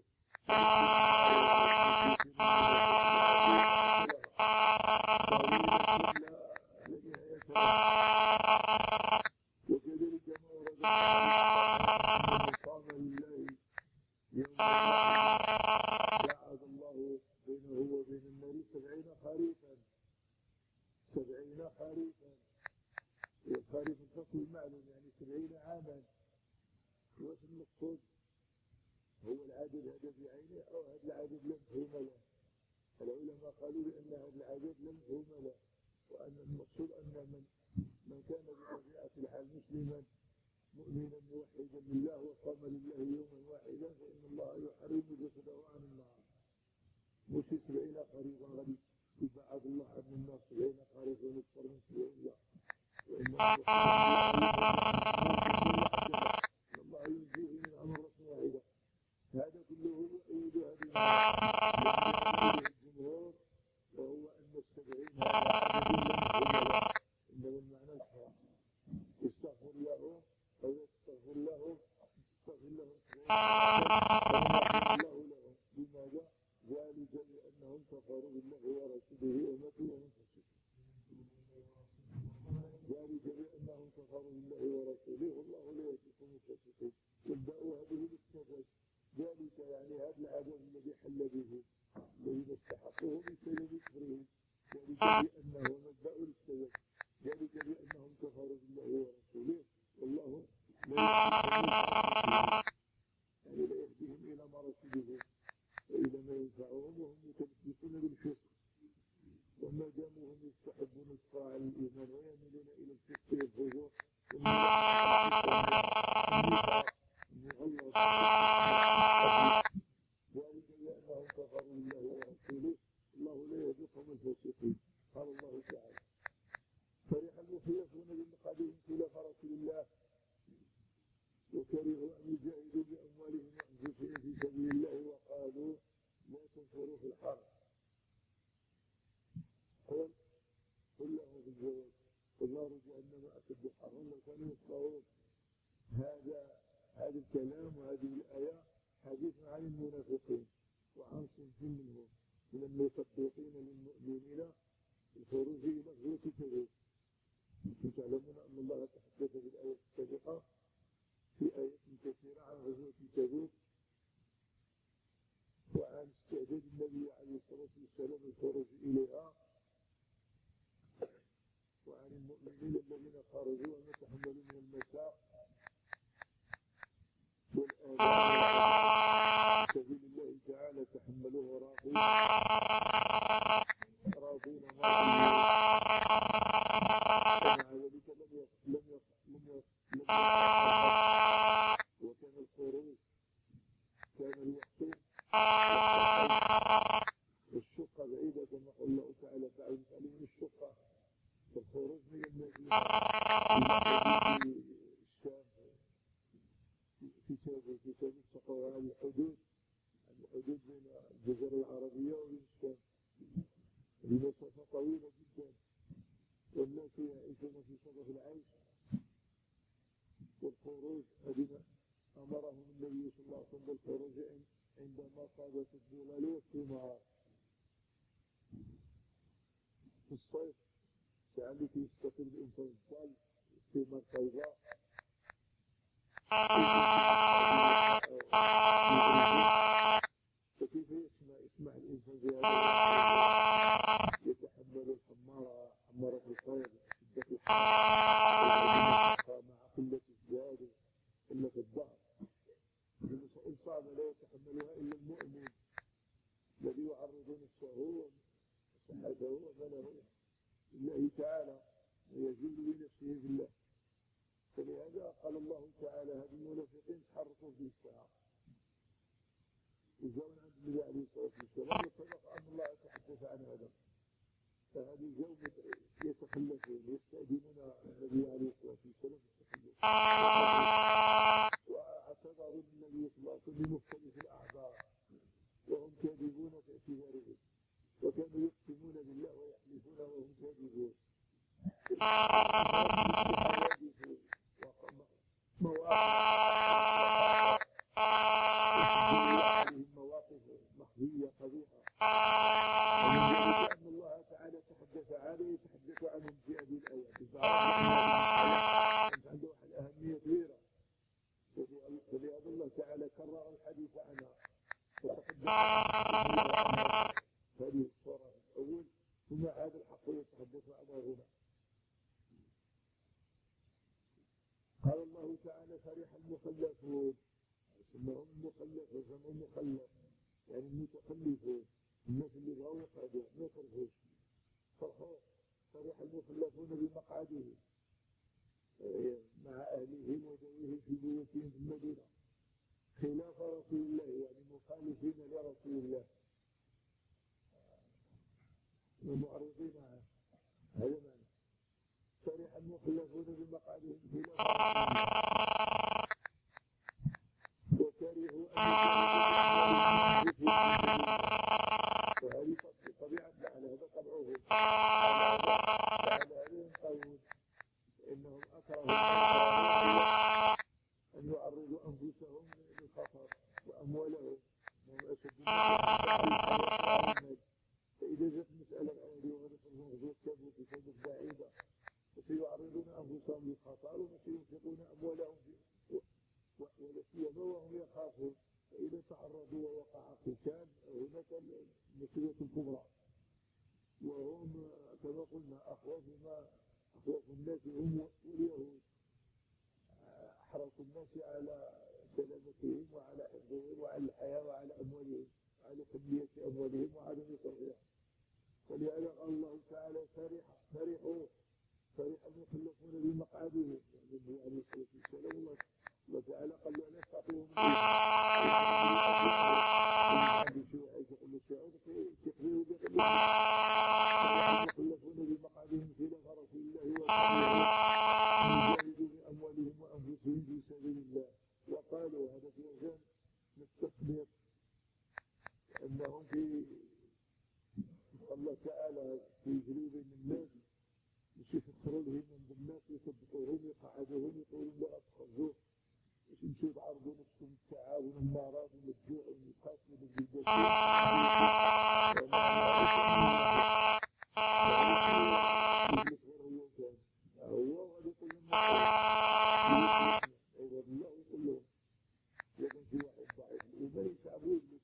وكذلك ما ورد من صام لله يوم باعد الله بينه وبين النار سبعين خريفا سبعين خريفا، والخريف الفصل المعلوم يعني سبعين عاما. واش المقصود؟ هو العدد هذا بعينه أو هذا العدد لا مفهوم له؟ العلماء قالوا بأن هذا العدد لا مفهوم له، وأن المقصود أن من من كان بطبيعة الحال مسلما مؤمنا موحدا لله وصام لله يوما واحدا فإن الله يحرم جسده عن النار. مش سبعين خريفا غادي يبعد الله عن النار سبعين خريفا ونكثر من سبعين، لا، وإنما الله ينجيه من أمر واحدة. هذا كله يؤيد هذه الجمهور، وهو أن السبعين هذا عدد إنما المعنى الحرام يستغفر له أو يستغفر له يستغفر له سبعين الله له. لماذا؟ ذلك لأنهم كفروا بالله ورسوله وماتوا وهم فاسقون. ذلك بأنهم كفروا بالله ورسوله والله لا يهدي القوم الفاسقين. يبدأوا هذه بالسبب، ذلك يعني هذا العذاب الذي حل به الذين استحقوه بسبب كفرهم، ذلك بأنه مبدأ السبب، ذلك بأنهم كفروا بالله ورسوله والله لا يعني لا يهديهم إلى مراشدهم وإلى ما ينفعهم، وهم متلبسون بالفسق. وما داموا هم يستحبون الطاعة على الإيمان ويميلون إلى الفسق والفجور ذلك بأنهم كفروا بالله ورسوله الله لا يهدي القوم الفاسقين. قال الله تعالى: فرح المخلفون بمقعدهم خلاف رسول الله وكرهوا أن يجاهدوا بأموالهم وأنفسهم في سبيل الله وقالوا لا تنفروا في الحرب. قل قل له في الجواب: النار جهنم أشد حرا لو كانوا يفقهون. هذا هذا الكلام وهذه الآية حديث عن المنافقين وعن صنف منهم من المصدقين للمؤمنين الخروج إلى غزوة تبوك. أنتم تعلمون أن الله تحدث في الآية السابقة في آيات كثيرة عن غزوة تبوك وعن استعداد النبي عليه الصلاة والسلام الخروج إليها، وعن المؤمنين الذين خرجوا وما تحملوا من المساء والآذان في سبيل الله تعالى تحملوه راضين راضين مرضين، ومع ذلك لم يق لم يق لم يق لم يق وكان الخروج كان الوقت والشقة بعيدة كما قال الله تعالى: فعلم من الشقة الخروج من المدينة الشام في تبوك في تبوك تقوى على الحدود الحدود بين الجزر العربية وبين الشام بمسافة طويلة جدا، والناس يعيشون في شرف العيش. والخروج الذين أمرهم النبي صلى الله عليه وسلم بالخروج عندما صادت الظلال والثمار. في الصيف لعلك يستقل الإنسان الضال الثمار طيبة فكيف يسمع يسمع الإنسان في هذا يتحمل الحمارة حمارة الخير شدة الحرارة مع قلة الزاد قلة الضعف. المسائل صعبة لا يتحملها إلا المؤمن الذي يعرض نفسه وصحته وماله لله تعالى ويجل بنفسه بالله. فلهذا قال الله تعالى: هذه المنافقين تحركوا في الساعة. وجاءوا عند النبي عليه الصلاة والسلام وسبق أن الله يتحدث عن هذا، فهذه جو مواقف مخزية قبيحة. ومن ذلك أن الله تعالى تحدث عنه يتحدث عنهم في هذه الآيات. كانت عنده واحد الأهمية كبيرة، ولهذا الله تعالى كرر الحديث عنها وتحدث عنها في هذه الصورة الأول، ثم عاد الحق يتحدث عنها هنا. قال الله تعالى: فرح المخلفون. سماهم المخلف وسماهم مخلف، يعني المتخلفون، الناس اللي بغاو يقعدوا ما يخرجوش. فرحوا فرح المخلفون بمقعدهم مع أهلهم وذويهم في بيوتهم في المدينة خلاف رسول الله، يعني مخالفين لرسول الله ومعرضين عنه. هذا معنى فرح المخلفون بمقعدهم خلاف رسول الله، وكرهوا أن يكونوا وهذه طبيعة على هذا طبعه على هذا القول، إنهم أكرهوا أن يعرضوا أنفسهم للخطر وأموالهم، وهم أشد الناس. فإذا جاءت مسألة هذه وغلقوا غزوة تبوك بسبب بعيدة، فسيعرضون أنفسهم للخطر وسينفقون أموالهم فيه، ولا سيما وهم يخافون. فإذا تعرضوا ووقع قتال هناك المصيبة الكبرى، وهم كما قلنا أخوف ما أخوف الناس هم واليهود، أحرص الناس على سلامتهم وعلى حفظهم وعلى الحياة وعلى أموالهم وعلى تنمية أموالهم وعدم صرفها. ولهذا قال الله تعالى: فرح فرحوا فرح المخلفون بمقعدهم، يعني النبي عليه الصلاة والسلام الله تعالى قال له: لا تستطيعون يقول الشعور تخبروا بقلوبهم. المخلفون بمقعدهم خلاف رسول الله ويجاهدوا بأموالهم وأنفسهم في سبيل الله. وقالوا هذا في وجه التكبير أنهم في الله تعالى في جلوب الناس مش يفكروا لهم من الناس يثبتوهم يقعدوهم يقولون لا تخرجوا، مش يمشوا يتعرضوا نفسهم للتعاون والمرض والجوع والقتل والجلدات. هو غادي يقول لهم أيضا الله يقول لهم، لكن في واحد ضعيف الإيمان يتعب ويجلس.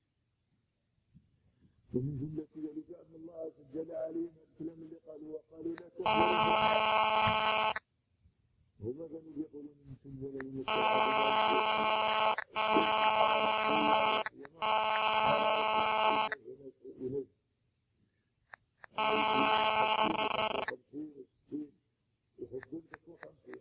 ومن جملة ذلك أن الله سجل عليهم الكلام اللي قالوا وقالوا لا تحزنوا. هما كانوا يقولون من سنزل المستعاد يحبون تكون خمسين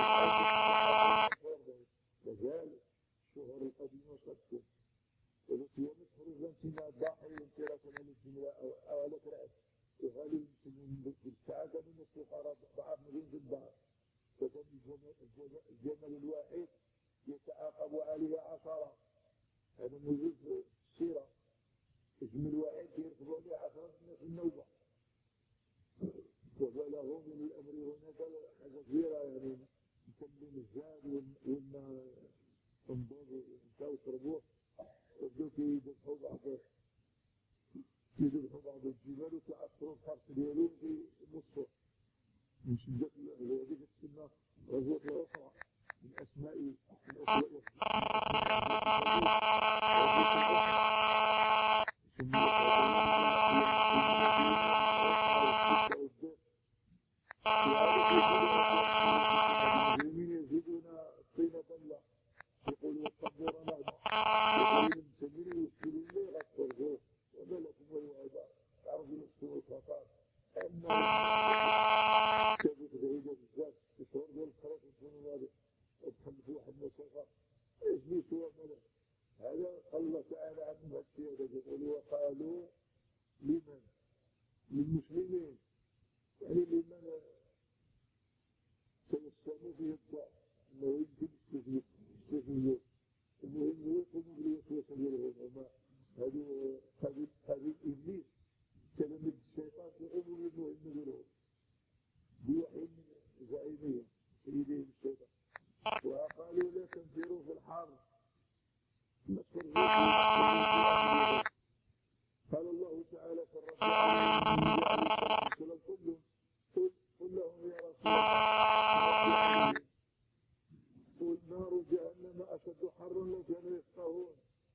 مجال الشهر القديمة صدقون والتي يمسهر الزمسنا الضاحي وانتراك من الجملاء أولك رأس وغالي المسلمين بالسعادة من السفارة ضعف مدين في البحر. فكان الجمل الواحد يتعاقب عليه عشرة، هذا موجود في السيرة. الجمل الواحد يركب عليه عشرة في النوبة، وبلغوا من الأمر هناك حاجة كبيرة، يعني يكملون الزاد والماء انضاضوا انتهوا يشربوه، وبداو كيذبحوا بعض كيذبحوا بعض الجبال وكيعصروا الفرس ديالو كيمصوا. من شدة هذيك تسمى غزوة العسرة من أسماء من أسماء المسلمين يزيدون الطين بلة، يقولوا الطبور نهضة، يقولوا المسلمين يسكنون لي غتفرجوه وما لكم والوعداء تعرفوا نفسكم الخطر. أما كانت بعيدة بزاف الشهور ديال الخريف يكونوا غادي تخلفوا واحد المسافة يجلسوا مالا. هذا قال الله تعالى عنهم هذا الشيء هذا يقول: وقالوا لمن؟ للمسلمين، يعني لمن سيستموا فيه الضعف أنه يمكن يستثنيون. المهم هو يقوموا بالوسوسة ديالهم، هما هذه هذه إبليس تلاميذ الشيطان يقوموا بالمهمة ديالهم بوحي من قل لهم يا رسول الله قل نار جهنم أشد حرا لو كانوا يفقهون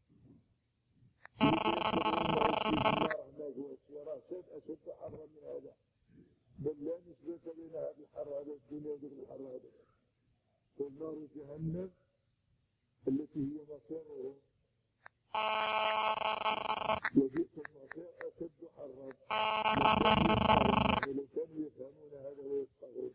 أشد حرا من هذا بل لا نسبة بين هذا الحر هذا الدنيا وذلك الحر هذا قل نار جهنم التي هي مصيرهم وبئس المصير أشد حرا لو كانوا يفهمون هذا ويفقهون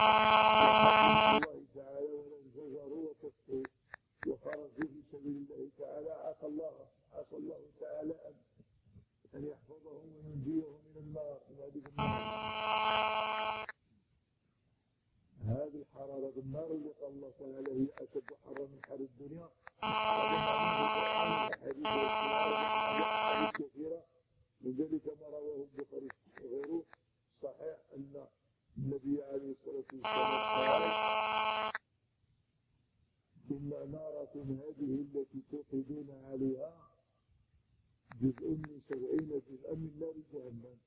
الله تعالى ولو انفجروا وكفوا وخرجوا في سبيل الله تعالى عسى الله عسى الله تعالى أن أن يحفظهم وينجيهم من النار من هذه النار. هذه الحرارة النار اللي قال الله تعالى هي أشد حرا من حر الدنيا. أحاديث كثيرة من ذلك ما رواه البخاري وغيره صحيح أن النبي عليه الصلاة والسلام قال إن ناركم هذه التي توقدون عليها جزء من سبعين جزءا من نار جهنم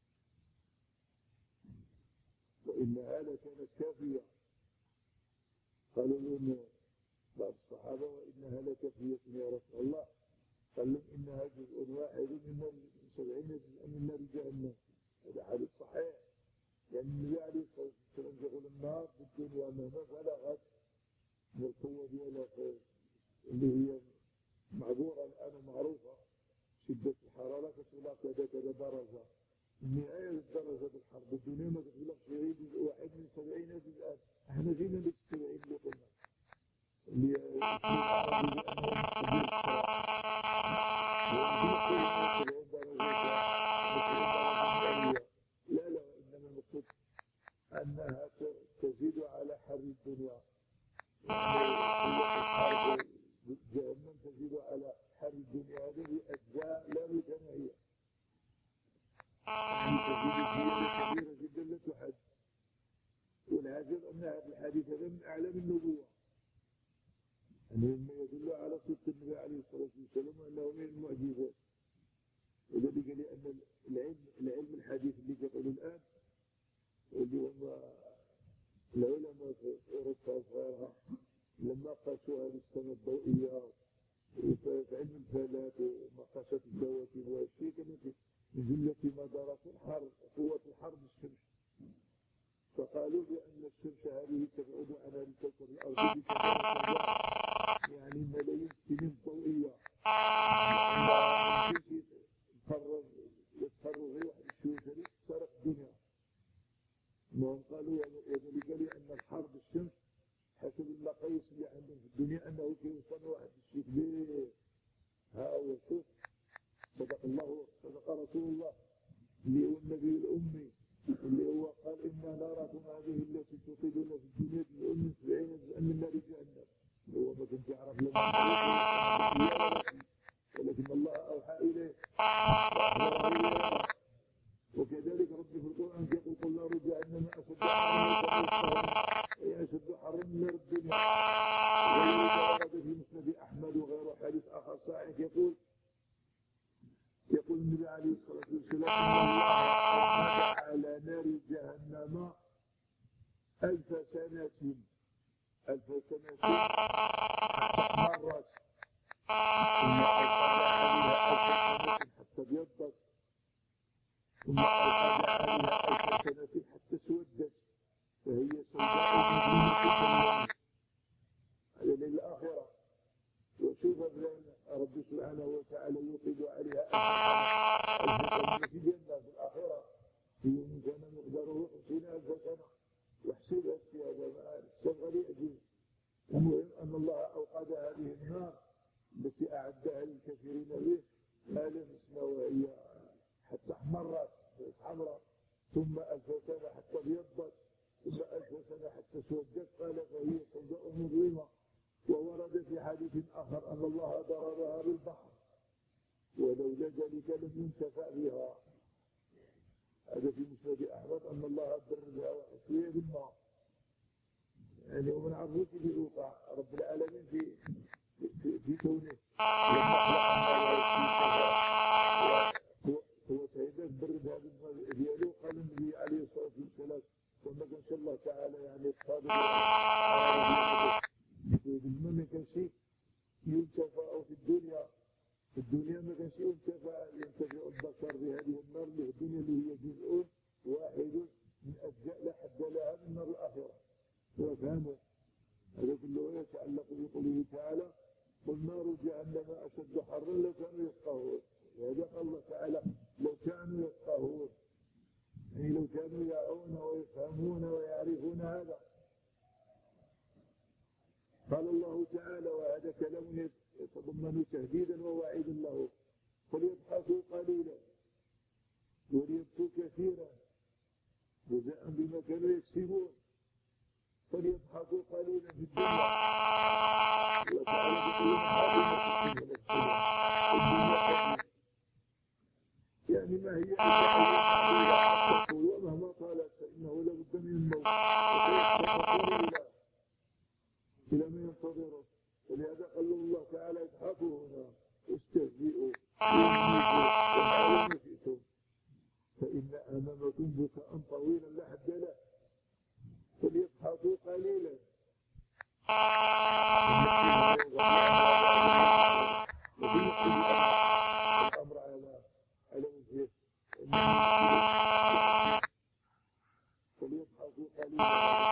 وإنها لكانت كافية. قالوا لهم بعض الصحابة وإنها لكافية يا رسول الله قال لهم إنها جزء واحد من سبعين جزءا من نار جهنم. هذا حديث صحيح يعني النبي عليه الصلاة والسلام يقول النار في الدنيا مهما بلغت من القوة ديالها اللي هي معذورة الآن ومعروفة شدة الحرارة كتبلغ كذا كذا درجة نهاية درجة الحرب الدنيا ما تبلغش غير جزء واحد من سبعين جزءا. احنا جينا لك السبعين اللي قلنا اللي لا لا إنما المقصود أنها تزيد على حر الدنيا جهنم تزيد على حر الدنيا هذه أجزاء لا متناهية كبيرة جدا لا تحد. والعجب أن هذا الحديث هذا من أعلام النبوة مما يدل على صدق النبي عليه الصلاة والسلام وأنه من المعجزات. وذلك لأن العلم العلم الحديث اللي كتبوا الآن واللي هم العلماء في أوروبا وغيرها لما قاسوا هذه السنة الضوئية في علم الفلك ومقاسات الكواكب والشيء كانت من جملة ما درسوا الحرب قوة الحرب الشمس. فقالوا بأن الشمس هذه تبعد عن الكوكب الأرضي يعني ملايين السنين ضوئية يتفرغ غير واحد الشيوخ هذه تسرق الدنيا. وهم قالوا وذلك لأن الحرب الشمس حسب المقاييس اللي عندهم في الدنيا أنه كيوصل واحد الشيء كبير. ها هو شوف صدق الله صدق رسول الله اللي هو النبي الأمي اللي هو قال إنا نراكم هذه التي توقدون في الدنيا بالأم سبعين جزءا من نار جهنم. هو ما كنت يعرف لما ولكن الله أوحى إليه. وكذلك ربي في القرآن يقول قل نار جهنم أشد أشد حرا من نار الدنيا. وورد في مسند أحمد وغيره حديث آخر صحيح يقول يقول النبي عليه الصلاة والسلام إن الله أوقد على نار جهنم ألف سنة ألف سنة مرت ثم أوقد عليها ألف سنة حتى ابيضت ثم أوقد عليها ألف سنة حتى اسودت فهي سوداء هذا للآخرة. وشوف رب سبحانه وتعالى يوقد عليها ألف سنة في الجنة في الآخرة في يوم كان مقداره خمسين ألف سنة واحسبها في هذا السبع لأجل. المهم أن الله أوقد هذه النار التي أعدها للكثيرين به آلاف سنة وهي حتى احمرت حمراء ثم ألف سنة حتى ابيضت ثم ألف سنة حتى اسودت قال فهي سوداء مظلمة. وورد في حديث آخر أن الله ضربها بالبحر ولولا ذلك لم ينتفع بها. هذا في مسند أحمد أن الله ضربها وحسوية بالماء يعني ومن عرفوش بيوقع رب العالمين في في, في كونه لما خلق النار هو سيدات ما ما كان شيء ينتفع في الدنيا، في الدنيا ما كان شيء ينتفع ينتفع البشر بهذه النار اللي في الدنيا اللي هي جزء واحد من أجزاء لا حد لها من نار الآخرة. وفهموا هذا كله يتعلق بقوله تعالى قل نار جهنم أشد حرا لو كانوا يفقهون. وهذا قال الله تعالى لو كانوا يفقهون، يعني لو كانوا يعون ويفهمون ويعرفون هذا. قال الله تعالى وهذا كلام يتضمن تهديدا ووعيدا له فليضحكوا قليلا وليبكوا كثيرا جزاء بما كانوا يكسبون. فليضحكوا قليلا في الدنيا وتعالى بقول يعني ما هي ومهما طالت فإنه لابد من الموت إلى إلى ما ينتظره. ولهذا قال الله تعالى اضحكوا هنا واستهزئوا وحاولوا ما شئتم فإن أمامكم بكاء طويلا لا حد له فليضحكوا قليلا. الأمر على على وجهه فليضحكوا قليلا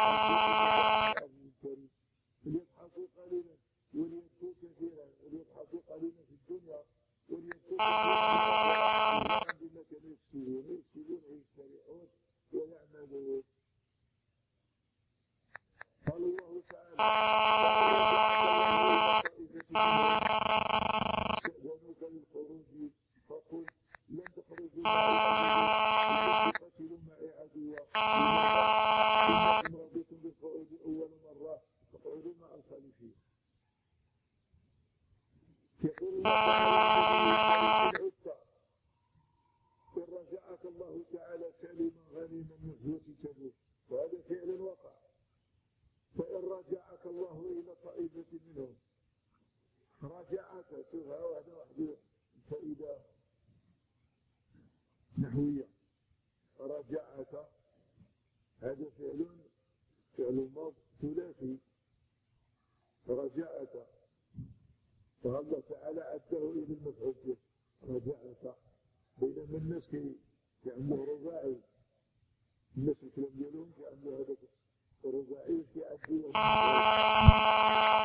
فليضحكوا قليلا وليبكوا كثيرا. وليضحكوا قليلا في الدنيا وليبكوا كثيرا بما كانوا يكسبون يكسبون ويستريحون ويعملون. قال الله تعالى استأذنوك للخروج فقل لن تخرجوا معي تقاتلوا معي عدوا إنكم رضيتم بالقعود أول مرة فاقعدوا مع الخالفين. يقول الله تعالى إن رجعك الله تعالى سالما غنيما من غزوة تبوك وهذا فعل وقع. فإن رجعك الله إلى طائفة منهم رجعك شوف هذا وحده فائدة نحوية. رجعك هذا فعل فعل ماض ثلاثي رجعك فالله تعالى عده إلى المفعول به رجعك. بينما الناس كيعملوه رباعي الناس الكلام ديالهم كيعملوا هذاك الرباعي كيعدوا